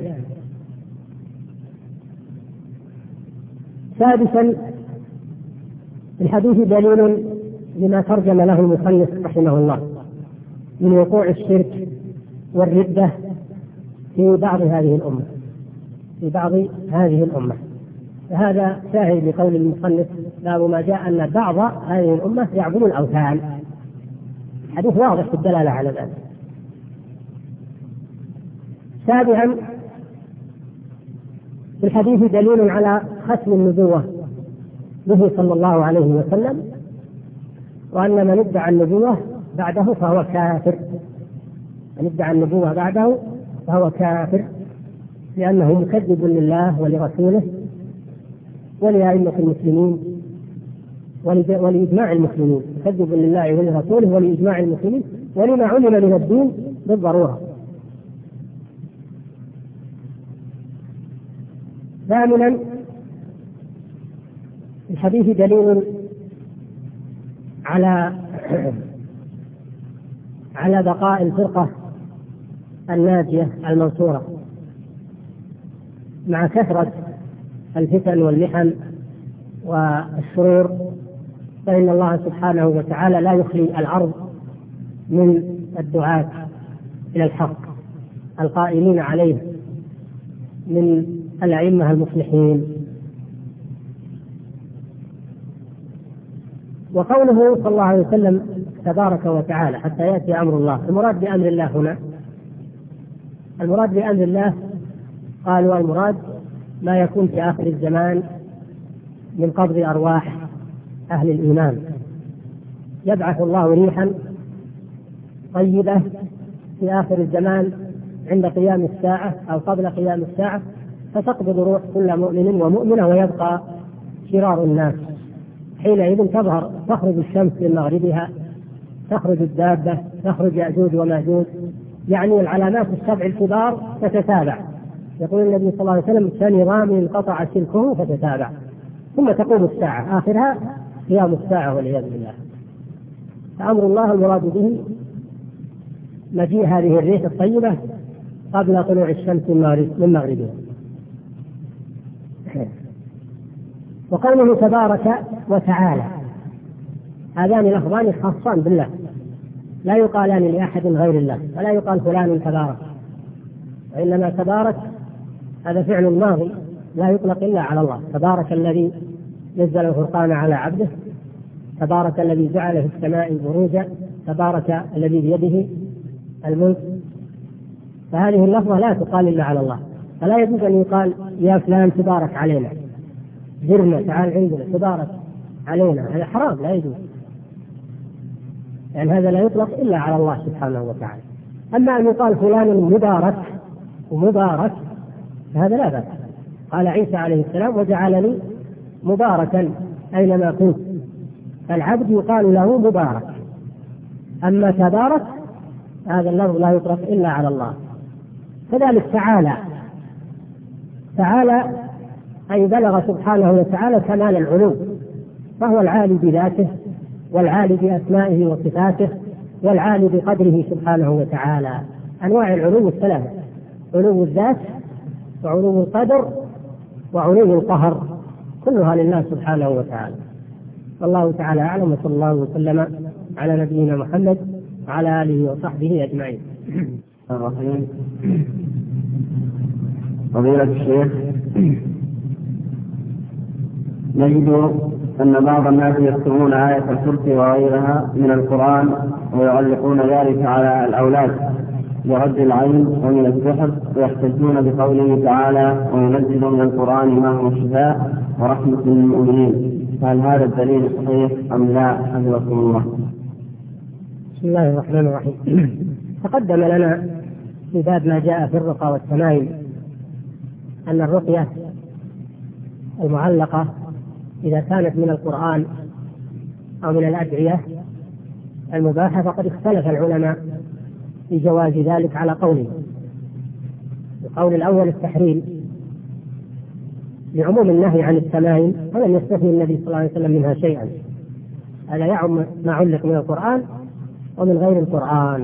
سادسا في الحديث دليل لما ترجم له المصنف رحمه الله من وقوع الشرك والردة في بعض هذه الأمة في بعض هذه الأمة فهذا شاهد لقول المصنف باب ما جاء أن بعض هذه الأمة يعبدون الأوثان. حديث واضح في الدلالة على ذلك. سابعا في الحديث دليل على ختم النبوة به صلى الله عليه وسلم، وأن من ادعى النبوة بعده فهو كافر من ادعى النبوة بعده فهو كافر لأنه مكذب لله ولرسوله ولأئمة المسلمين ولإجماع المسلمين، مكذب لله ولرسوله ولإجماع المسلمين ولما علم من الدين بالضرورة. ثامنا الحديث دليل على على بقاء الفرقة الناجية المنصورة مع كثرة الفتن والمحن والشرور، فإن الله سبحانه وتعالى لا يخلي الأرض من الدعاة إلى الحق القائمين عليه من الأئمة المصلحين. وقوله صلى الله عليه وسلم تبارك وتعالى حتى يأتي أمر الله، المراد بأمر الله هنا المراد بأمر الله قالوا المراد ما يكون في آخر الزمان من قبض أرواح أهل الإيمان، يبعث الله ريحا طيبة في آخر الزمان عند قيام الساعة أو قبل قيام الساعة، فتقبض روح كل مؤمن ومؤمنة ويبقى شرار الناس. حينئذ تظهر تخرج الشمس من مغربها، تخرج الدابة، تخرج يأجوج وماجوج، يعني العلامات السبع الكبار تتتابع. يقول النبي صلى الله عليه وسلم كنظام انقطع سلكه فتتابع، ثم تقوم الساعة، آخرها قيام الساعة والعياذ بالله. فأمر الله المراد به مجيء هذه الريح الطيبة قبل طلوع الشمس من مغربها. وقوله تبارك وتعالى هذان لفظان خاصان بالله، لا يقالان لأحد غير الله، ولا يقال فلان تبارك، وإنما تبارك هذا فعل ماضي لا يطلق إلا على الله. تبارك الذي نزل الفرقان على عبده، تبارك الذي جعل في السماء بروجا، تبارك الذي بيده الملك. فهذه اللفظة لا تقال إلا على الله، فلا يجوز أن يقال يا فلان تبارك علينا، زرنا تعال عندنا تبارك علينا، هذا حرام لا يجوز، يعني هذا لا يطلق إلا على الله سبحانه وتعالى. أما أن يقال فلان مبارك ومبارك فهذا لا بأس. قال عيسى عليه السلام وجعلني مباركا أينما كنت، فالعبد يقال له مبارك. أما تبارك هذا اللفظ لا يطلق إلا على الله. كذلك تعالى، تعالى أي بلغ سبحانه وتعالى كمال العلو، فهو العالي بذاته والعالي بأسمائه وصفاته والعالي بقدره سبحانه وتعالى. أنواع العلو الثلاثة: علو الذات وعلو القدر وعلو القهر، كلها لله سبحانه وتعالى. والله تعالى أعلم، وصلى الله وسلم على نبينا محمد وعلى آله وصحبه أجمعين. الرحيم. فضيلة الشيخ، نجد أن بعض الناس يكتبون آية الكرسي وغيرها من القرآن ويعلقون ذلك على الأولاد لرد العين ومن السحر، ويحتجون بقوله تعالى: وينزل من القرآن ما هو شفاء ورحمة للمؤمنين. فهل هذا الدليل صحيح أم لا حفظكم الله؟ بسم الله الرحمن الرحيم. تقدم لنا في باب ما جاء في الرقى والتمائم أن الرقية المعلقة إذا كانت من القرآن أو من الأدعية المباحة فقد اختلف العلماء في جواز ذلك على قوله. القول الأول التحريم لعموم النهي عن التمائم، ولم يستثني النبي صلى الله عليه وسلم منها شيئا. هذا يعم ما علق من القرآن ومن غير القرآن.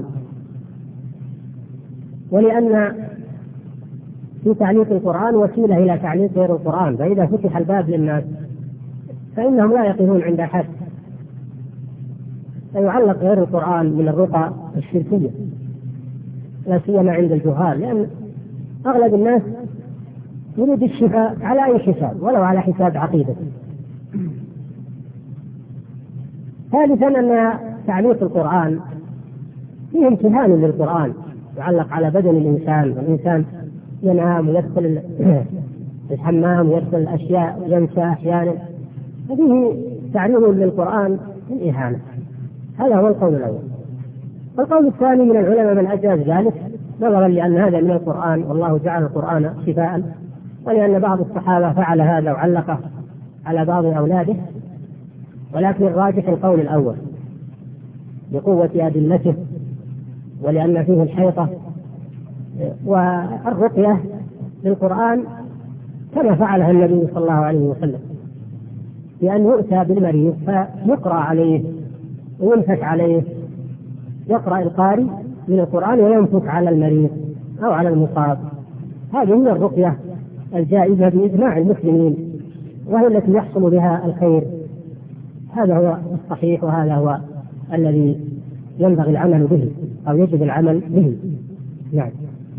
ولأن في تعليق القرآن وسيلة إلى تعليق غير القرآن، فإذا فتح الباب للناس فإنهم لا يقفون عند حد، فيعلق غير القرآن من الرقى الشركية لا سيما عند الجهال، لأن أغلب الناس يريد الشفاء على أي حساب ولو على حساب عقيدة. ثالثا أن تعليق القرآن فيه امتهان للقرآن، يعلق على بدن الإنسان، والإنسان ينام ويدخل الحمام ويدخل الأشياء وينسى أحيانا، هذه تعريض للقرآن من إهانة. هذا هو القول الأول. القول الثاني من العلماء من أجاز ذلك نظرا لأن هذا من القرآن والله جعل القرآن شفاء، ولأن بعض الصحابة فعل هذا وعلقه على بعض أولاده. ولكن الراجح القول الأول لقوة أدلته ولأن فيه الحيطة. والرقية للقرآن كما فعلها النبي صلى الله عليه وسلم، بأن يؤتى بالمريض فيقرأ عليه وينفك عليه، يقرأ القارئ من القرآن وينفك على المريض أو على المصاب. هذه من الرقية الجائزة بإجماع المسلمين، وهي التي يحصل بها الخير. هذا هو الصحيح، وهذا هو الذي ينبغي العمل به أو يجب العمل به. نعم.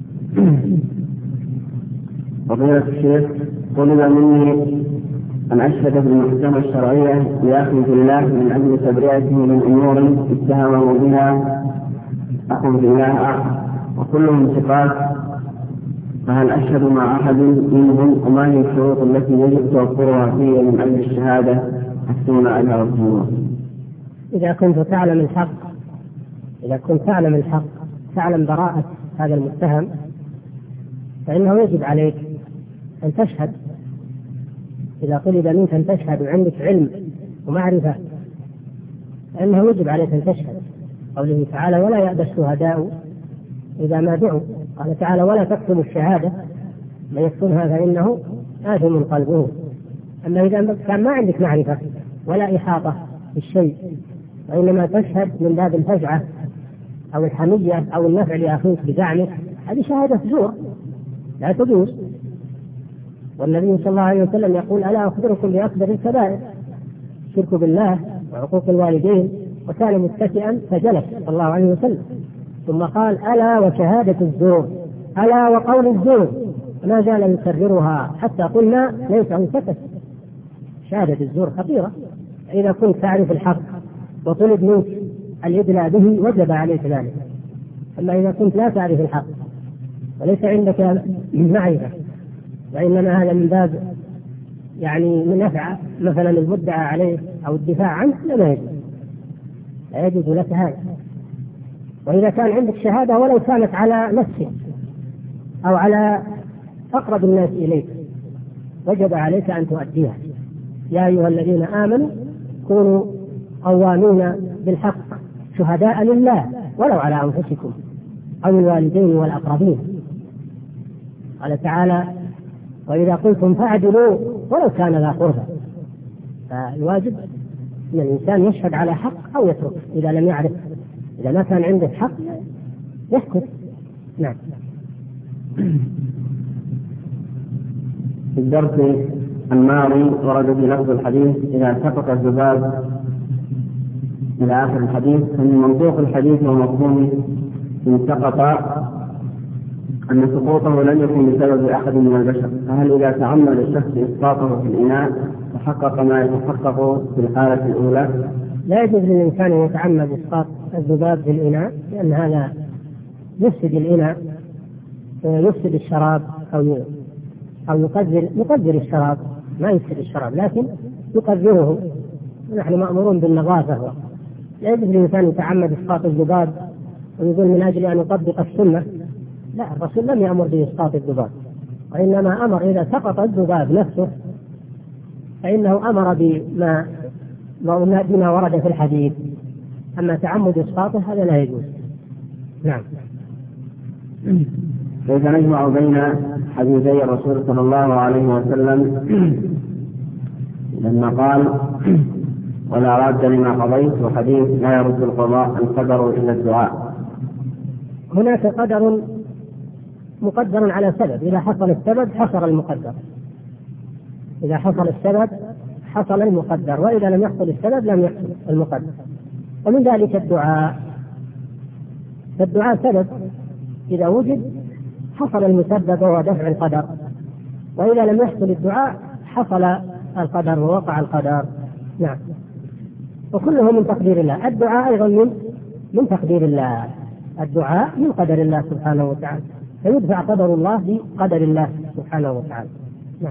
فضيلة الشيخ، طلب مني أن أشهد في المحكمة الشرعية لأخي في الله من أجل تبرئته من أمور اتهمه بها أخ في الله آخر، وكلهم ثقات، فهل أشهد مع أحد منهم؟ وما هي الشروط التي يجب توفرها في من أجل الشهادة حسنا على رسول الله؟ إذا كنت تعلم الحق إذا كنت تعلم الحق تعلم براءة هذا المتهم، فإنه يجب عليك أن تشهد. إذا طلب منك أن تشهد وعندك علم ومعرفة فإنه يجب عليك أن تشهد. قوله تعالى: ولا يأبى الشهداء إذا ما دعوا. قال تعالى: ولا تكتموا الشهادة، من يكتمها فإنه آثم قلبه. أما إذا كان ما عندك معرفة ولا إحاطة بالشيء وإنما تشهد من باب الفجعة أو الحمية أو النفع لأخيك بدعمه، هذه شهادة زور لا تجوز. والنبي صلى الله عليه وسلم يقول: ألا أخبركم بأكبر الكبائر؟ الشرك بالله وعقوق الوالدين. وكان متكئا فجلس صلى الله عليه وسلم، ثم قال: ألا وشهادة الزور، ألا وقول الزور، ما زال يكررها حتى قلنا ليس سكت. شهادة الزور خطيرة. إذا كنت تعرف الحق وطلب منك الإدلاء به وجب عليك ذلك. أما إذا كنت لا تعرف الحق وليس عندك معرفة وإنما هذا من باب يعني من نفع مثلا المدعى عليه أو الدفاع عنه، لا يجوز لا يجوز لك هذا. وإذا كان عندك شهادة ولو كانت على نفسك أو على أقرب الناس إليك وجب عليك أن تؤديها. يا أيها الذين آمنوا كونوا قوامين بالحق شهداء لله ولو على أنفسكم أو الوالدين والأقربين. قال تعالى: وإذا قلتم فاعدلوا ولو كان ذا قربى. فالواجب أن الإنسان يشهد على حق أو يترك إذا لم يعرف، إذا ما كان عنده حق يسكت. نعم. في الدرس الماضي ورد في لفظ الحديث: إذا سقط الذباب إلى آخر الحديث. فمن منطوق الحديث ومفهومه إن سقط أن سقوطه لم يكن بسبب أحد من البشر، فهل إذا تعمد الشخص إسقاطه في الإناء تحقق ما يتحقق في الحالة الأولى؟ لا يجوز للإنسان أن يتعمد إسقاط الذباب في الإناء، لأن هذا يفسد الإناء ويفسد الشراب أو أو يقدر يقدر الشراب، ما يفسد الشراب لكن يقدره. ونحن مأمورون بالنظافة. لا يجوز للإنسان يتعمد إسقاط الذباب ويقول من أجل أن يطبق السنة. لا، الرسول لم يأمر بإسقاط الذباب، وإنما أمر إذا سقط الذباب نفسه فإنه أمر بما بما ورد في الحديث. أما تعمد إسقاطه هذا لا يجوز. نعم. كيف نجمع بين حديثي الرسول صلى الله عليه وسلم لما قال: ولا راد لما قضيت، وحديث لا يرد القضاء القدر إلا الدعاء؟ هناك قدر مقدر على سبب، إذا حصل السبب حصل المقدر، إذا حصل السبب حصل المقدر، وإذا لم يحصل السبب لم يحصل المقدر. ومن ذلك الدعاء. فالدعاء سبب، إذا وجد حصل المسبب وهو دفع القدر، وإذا لم يحصل الدعاء حصل القدر ووقع القدر. نعم. وكله من تقدير الله. الدعاء أيضا من من تقدير الله، الدعاء من قدر الله سبحانه وتعالى، فيدفع قدر الله بقدر الله سبحانه وتعالى. نعم.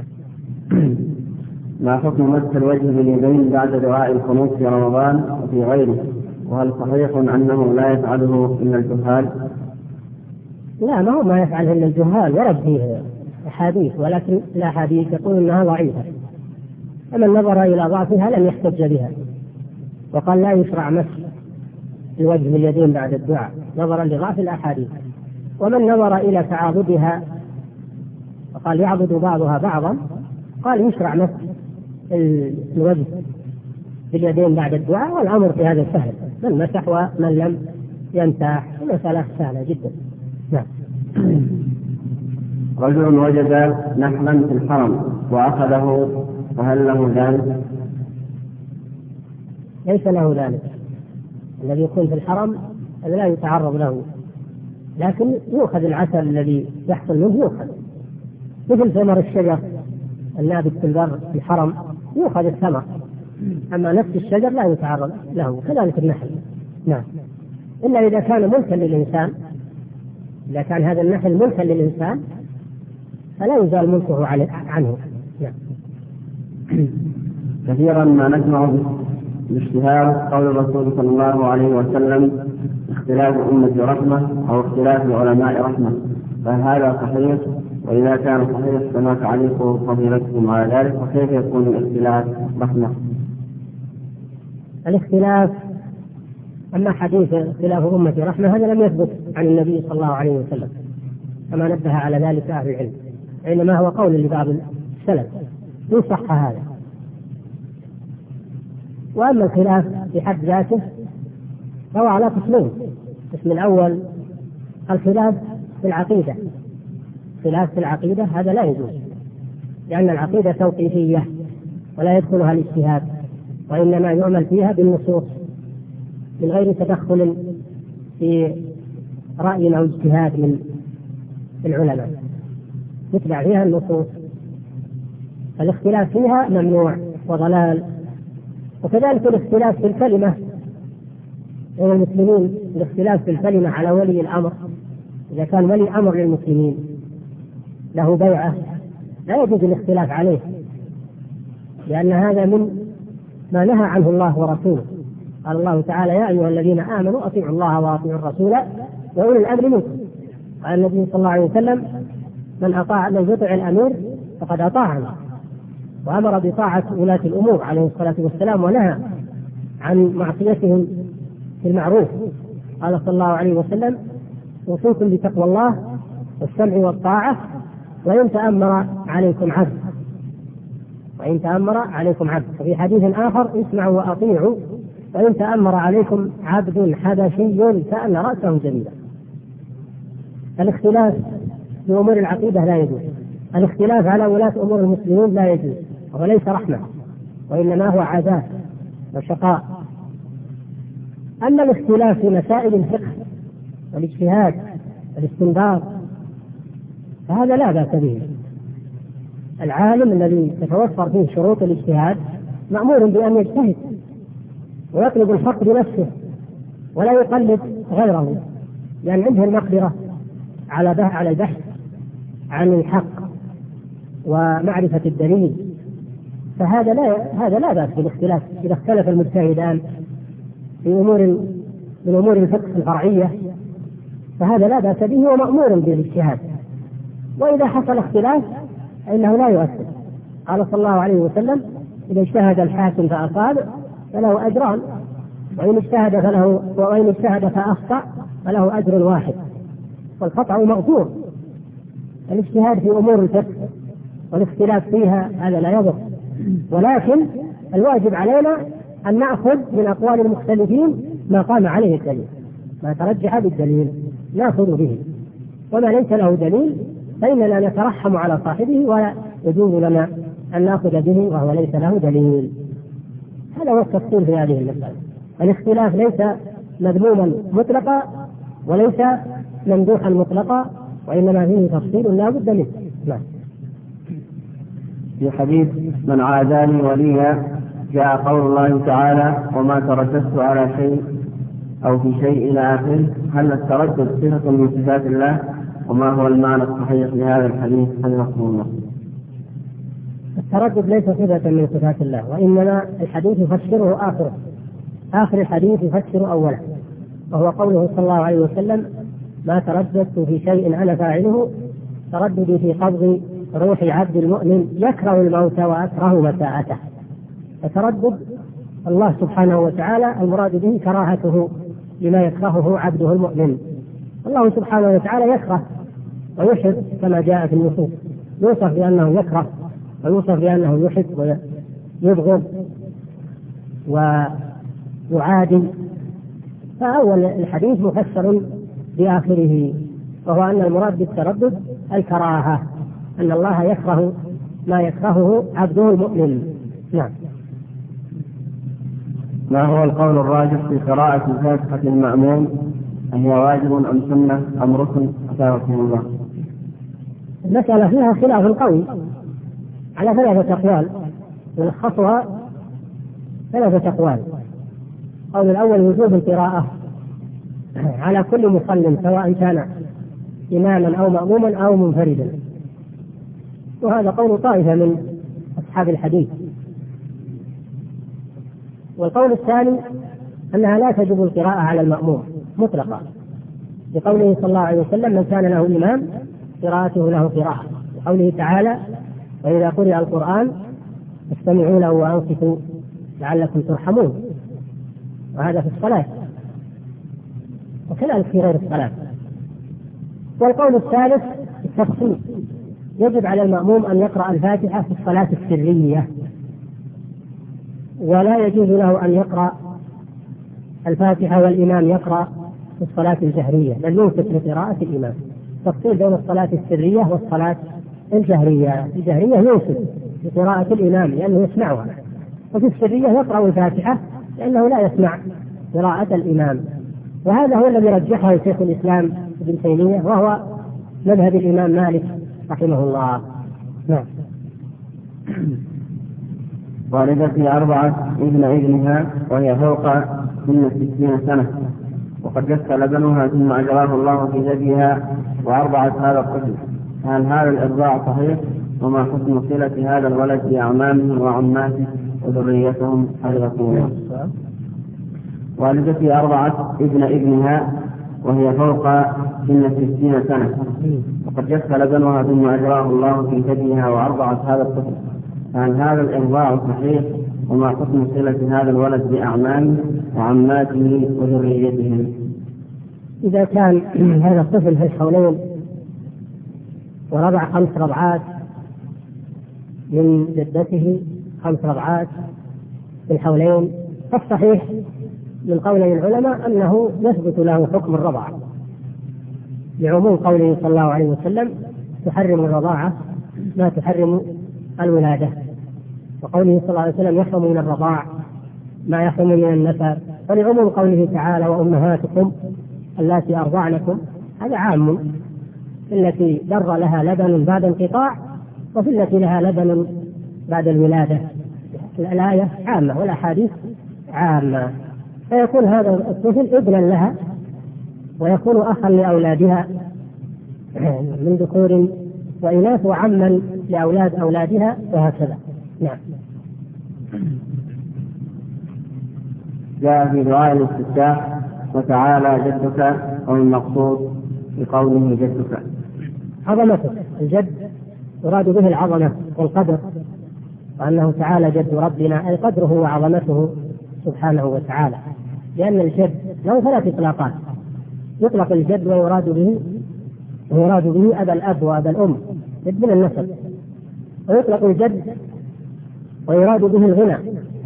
ما حكم مسح الوجه باليدين بعد دعاء القنوت في رمضان وفي غيره؟ وهل صحيح أنه لا يفعله إلا الجهال؟ لا، ما هو ما يفعله إلا الجهال، ورد فيه أحاديث، ولكن الأحاديث يقول أنها ضعيفة، فمن نظر إلى ضعفها لم يحتج بها، وقال لا يشرع مسح الوجه باليدين بعد الدعاء نظرا لضعف الأحاديث. ومن نظر إلى تعاضدها وقال يعضد بعضها بعضا قال يشرع مسح الوجه باليدين بعد الدعاء، والأمر في هذا سهل، من مسح ومن لم يمسح، المسألة سهلة جدا. نعم. رجل وجد نحلا في الحرم وأخذه، فهل له ذلك؟ ليس له ذلك. الذي يكون في الحرم هذا لا يتعرض له، لكن يؤخذ العسل الذي يحصل منه، يؤخذ مثل ثمر الشجر النابت في البر في الحرم، يؤخذ الثمر، أما نفس الشجر لا يتعرض له، كذلك النحل. نعم. إلا إذا كان ملكا للإنسان، إذا كان هذا النحل ملكا للإنسان فلا يزال ملكه عنه. نعم. كثيرا ما نسمع باجتهاد قول الرسول صلى الله عليه وسلم: اختلاف أمة رحمة، أو اختلاف العلماء رحمة، فهذا صحيح؟ وإذا كان صحيح فما تعليق فضيلتكم على ذلك؟ وكيف يكون الاختلاف رحمة؟ الاختلاف، أما حديث اختلاف أمة رحمة هذا لم يثبت عن النبي صلى الله عليه وسلم كما نبه على ذلك أهل العلم، إنما هو قول لبعض السلف إن صح هذا. وأما الخلاف في حد ذاته فهو على قسمين: القسم الأول الخلاف في العقيدة. خلاف في العقيدة هذا لا يجوز، لأن العقيدة توقيفية ولا يدخلها الاجتهاد، وإنما يعمل فيها بالنصوص من غير تدخل في رأي أو اجتهاد من العلماء، يتبع فيها النصوص. فالاختلاف فيها ممنوع وضلال. وكذلك الاختلاف في الكلمة بين المسلمين، الاختلاف في الكلمة على ولي الأمر، إذا كان ولي أمر للمسلمين له بيعة لا يجوز الاختلاف عليه، لأن هذا من ما نهى عنه الله ورسوله. قال الله تعالى: يا أيها الذين آمنوا أطيعوا الله وأطيعوا الرسول وأولي الأمر منكم. قال النبي صلى الله عليه وسلم: من أطاع من يطع الأمير فقد أطاع الله، وأمر بطاعة ولاة الأمور عليه الصلاة والسلام، ونهى عن معصيتهم في المعروف. قال صلى الله عليه وسلم: أوصيكم بتقوى الله والسمع والطاعة وإن تأمر عليكم عبد وإن تأمر عليكم عبد وفي حديث آخر: اسمعوا وأطيعوا وإن تأمر عليكم عبد حبشي كأن رأسه جميلا. الاختلاف في أمور العقيدة لا يجوز، الاختلاف على ولاة أمور المسلمين لا يجوز، وهو ليس رحمة وإنما هو عذاب وشقاء. أما الاختلاف في مسائل الفقه والاجتهاد والاستنباط فهذا لا بأس به. العالم الذي تتوفر فيه شروط الاجتهاد مأمور بأن يجتهد ويطلب الحق بنفسه ولا يقلد غيره، لأن عنده المقدرة على على البحث عن الحق ومعرفة الدليل. فهذا لا هذا لا بأس بالاختلاف إذا اختلف المجتهدان في أمور من أمور الفقه الفرعية، فهذا لا بأس به ومأمور بالاجتهاد. وإذا حصل اختلاف فإنه لا يؤثر. قال صلى الله عليه وسلم: إذا اجتهد الحاكم فأصاب فله أجران، وإن اجتهد فله وإن اجتهد فأخطأ فله أجر واحد، والخطأ مغفور. الاجتهاد في أمور الفقه والاختلاف فيها هذا لا يضر، ولكن الواجب علينا أن نأخذ من أقوال المختلفين ما قام عليه الدليل، ما ترجح بالدليل نأخذ به، وما ليس له دليل فإننا نترحم على صاحبه ولا يجوز لنا أن نأخذ به وهو ليس له دليل. هذا هو التفصيل في هذه المسألة. الاختلاف ليس مذموما مطلقا وليس ممدوحا مطلقا، وإنما فيه تفصيل لا بد منه. نعم. في حديث: من عاداني وليا، جاء قول الله تعالى: وما ترددت على شيء أو في شيء إلى آخره. هل التردد صفة من صفات الله؟ وما هو المعنى الصحيح لهذا الحديث؟ حفظكم الله. التردد ليس صفة من صفات الله، وإنما الحديث يفسره آخره، آخر الحديث يفسر أوله، وهو قوله صلى الله عليه وسلم: ما ترددت في شيء أنا فاعله ترددي في قبض روح عبد المؤمن يكره الموت وأكره مساءته. فتردد الله سبحانه وتعالى المراد به كراهته لما يكرهه عبده المؤمن. الله سبحانه وتعالى يكره ويحب كما جاء في النصوص، يوصف بأنه يكره ويوصف بأنه يحب ويبغض ويعادي. فأول الحديث مفسر بآخره، وهو أن المراد بالتردد الكراهة، أن الله يكره ما يكرهه عبده المؤمن. نعم. ما هو القول الراجح في قراءة الفاتحة المأموم؟ أهي واجب أم سنة أم ركن؟ أتاكم الله. المسألة فيها خلاف قوي على ثلاثة أقوال، يلخصها ثلاثة أقوال. القول الأول: وجوب القراءة على كل مصل سواء كان إماما أو مأموما أو منفردا، وهذا قول طائفة من أصحاب الحديث. والقول الثاني أنها لا تجب القراءة على المأموم مطلقا، لقوله صلى الله عليه وسلم: من كان له إمام قراءته له قراءة، وقوله تعالى: وإذا قرئ القرآن فاستمعوا له وأنصتوا لعلكم ترحمون، وهذا في الصلاة وكذلك في غير الصلاة. والقول الثالث التفصيل: يجب على المأموم أن يقرأ الفاتحة في الصلاة السرية، ولا يجوز له أن يقرأ الفاتحة والإمام يقرأ في الصلاة الجهرية، بل ينصت لقراءة الإمام. تفصيل بين الصلاة السرية والصلاة الجهرية. الجهرية ينصت لقراءة الإمام لأنه يسمعها، وفي السرية يقرأ الفاتحة لأنه لا يسمع قراءة الإمام. وهذا هو الذي رجحه شيخ الإسلام ابن تيمية، وهو مذهب الإمام مالك رحمه الله. نعم. والدتي أربعة ابن ابنها وهي فوق سن ستين سنة، وقد جف لبنها ثم أجراه الله في ثديها وأرضعت هذا الطفل، هل هذا الإرضاع صحيح؟ وما حكم صلة هذا الولد بأعمامه وعماته وذريتهم؟ حفظكم الله. والدتي أرضعت ابن ابنها وهي فوق سن ستين سنة، وقد جف لبنها ثم أجراه الله في ثديها وأرضعت هذا الطفل، هل هذا الإرضاع صحيح؟ وما حكم صلة هذا الولد بأعمامه وعماته وذريتهم؟ إذا كان هذا الطفل في الحولين ورضع خمس رضعات من جدته، خمس رضعات في الحولين، فالصحيح من قولي العلماء أنه يثبت له حكم الرضع لعموم قوله صلى الله عليه وسلم: تحرم الرضاعة ما تحرم الولادة، وقوله صلى الله عليه وسلم: يحرم من الرضاع ما يحرم من النسب، ولعموم قوله تعالى: وأمهاتكم اللاتي أرضعنكم. هذا عام في التي در لها لبن بعد انقطاع وفي التي لها لبن بعد الولادة. الآية عامة والأحاديث عامة، فيكون هذا الطفل ابنا لها ويكون أخا لأولادها من ذكور وإناث وعما لأولاد أولادها وهكذا. نعم. جاء في دعاء الاستفتاح: وتعالى جدك، أو المقصود بقوله جدك؟ عظمته. الجد يراد به العظمة والقدر، وأنه تعالى جد ربنا أي قدره وعظمته سبحانه وتعالى، لأن الجد له ثلاث إطلاقات: يطلق الجد ويراد به ويراد به أبا الأب وأبا الأم، جد من النسب، ويطلق الجد ويراد به الغنى،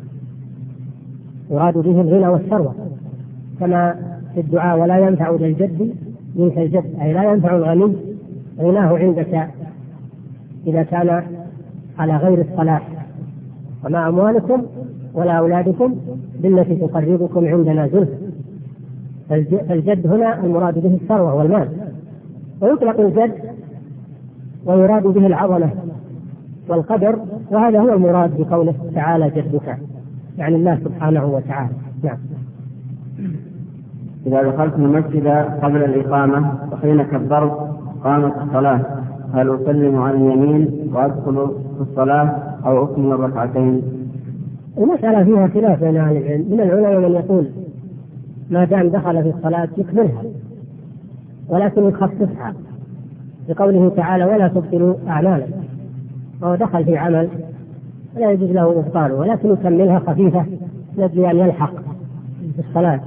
يراد به الغنى والثروة، كما في الدعاء: ولا ينفع ذا الجد منك الجد، أي لا ينفع الغني غناه عندك إذا كان على غير الصلاح. وما أموالكم ولا أولادكم بالتي تقربكم عندنا زلفى. فالجد هنا المراد به الثروة والمال. ويطلق الجد ويراد به العظمة والقدر، وهذا هو المراد بقوله تعالى جدك، يعني الله سبحانه وتعالى. نعم. إذا دخلت المسجد قبل الإقامة وحين كبرت قامت الصلاة، هل أسلم عن اليمين وأدخل في الصلاة أو أكمل الركعتين؟ المسألة فيها خلاف بين أهل العلم. من العلماء من يقول ما دام دخل في الصلاة يكملها، ولكن يخففها بقوله تعالى: ولا تبطلوا أعمالكم. وهو دخل في عمل لا يجوز له إبطاله، ولكن يكملها خفيفة لأجل أن يلحق في الصلاة.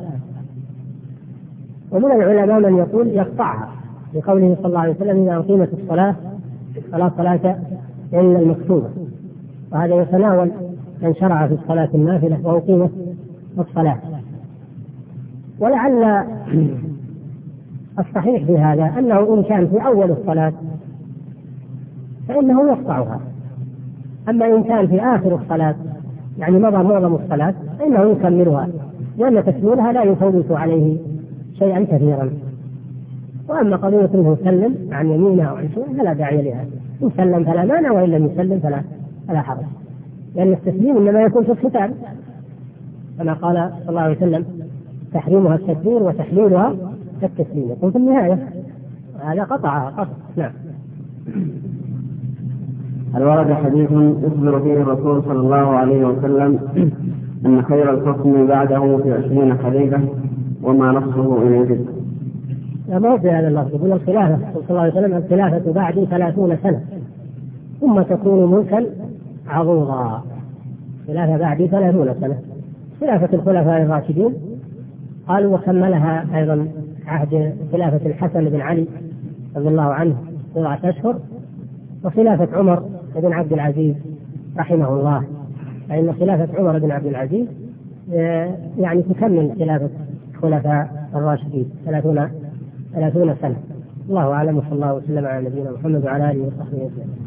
ومن العلماء من يقول يقطعها بقوله صلى الله عليه وسلم: إذا أقيمت الصلاة فلا صلاة إلا المكتوبة. وهذا يتناول من شرع في الصلاة النافلة وأقيمت الصلاة. ولعل الصحيح في هذا أنه إن كان في أول الصلاة فإنه يقطعها، أما إن كان في آخر الصلاة يعني مضى معظم الصلاة فإنه يكملها، لأن تكميلها لا يفوت عليه شيئا كثيرا. وأما قضية أنه يسلم عن يمينه أو عن شماله فلا داعي لها، إن سلم فلا مانع وإن لم يسلم فلا فلا حرج، لأن التسليم إنما يكون في الختام، كما قال صلى الله عليه وسلم: تحريمها التكبير وتحليلها كالتسليم، يكون في النهاية. هذا قطعها قطع. نعم. هل ورد حديث يخبر فيه الرسول صلى الله عليه وسلم أن خير الحكم بعده في عشرين خليفة وما نصه إلى ذلك؟ لا، ما هو في هذا اللفظ. يقول الخلافة صلى الله عليه وسلم: الخلافة بعدي ثلاثون سنة ثم تكون ملكا عظوظا. خلافة بعدي ثلاثون سنة. خلافة الخلفاء الراشدين قالوا وكملها أيضا عهد خلافة الحسن بن علي رضي الله عنه بضعة أشهر، وخلافة عمر بن عبد العزيز رحمه الله، فإن خلافة عمر بن عبد العزيز يعني تكمل خلافة الخلفاء الراشدين ثلاثون ثلاثون سنة. الله أعلم، وصلى الله وسلم على نبينا محمد وعلى آله وصحبه وسلم.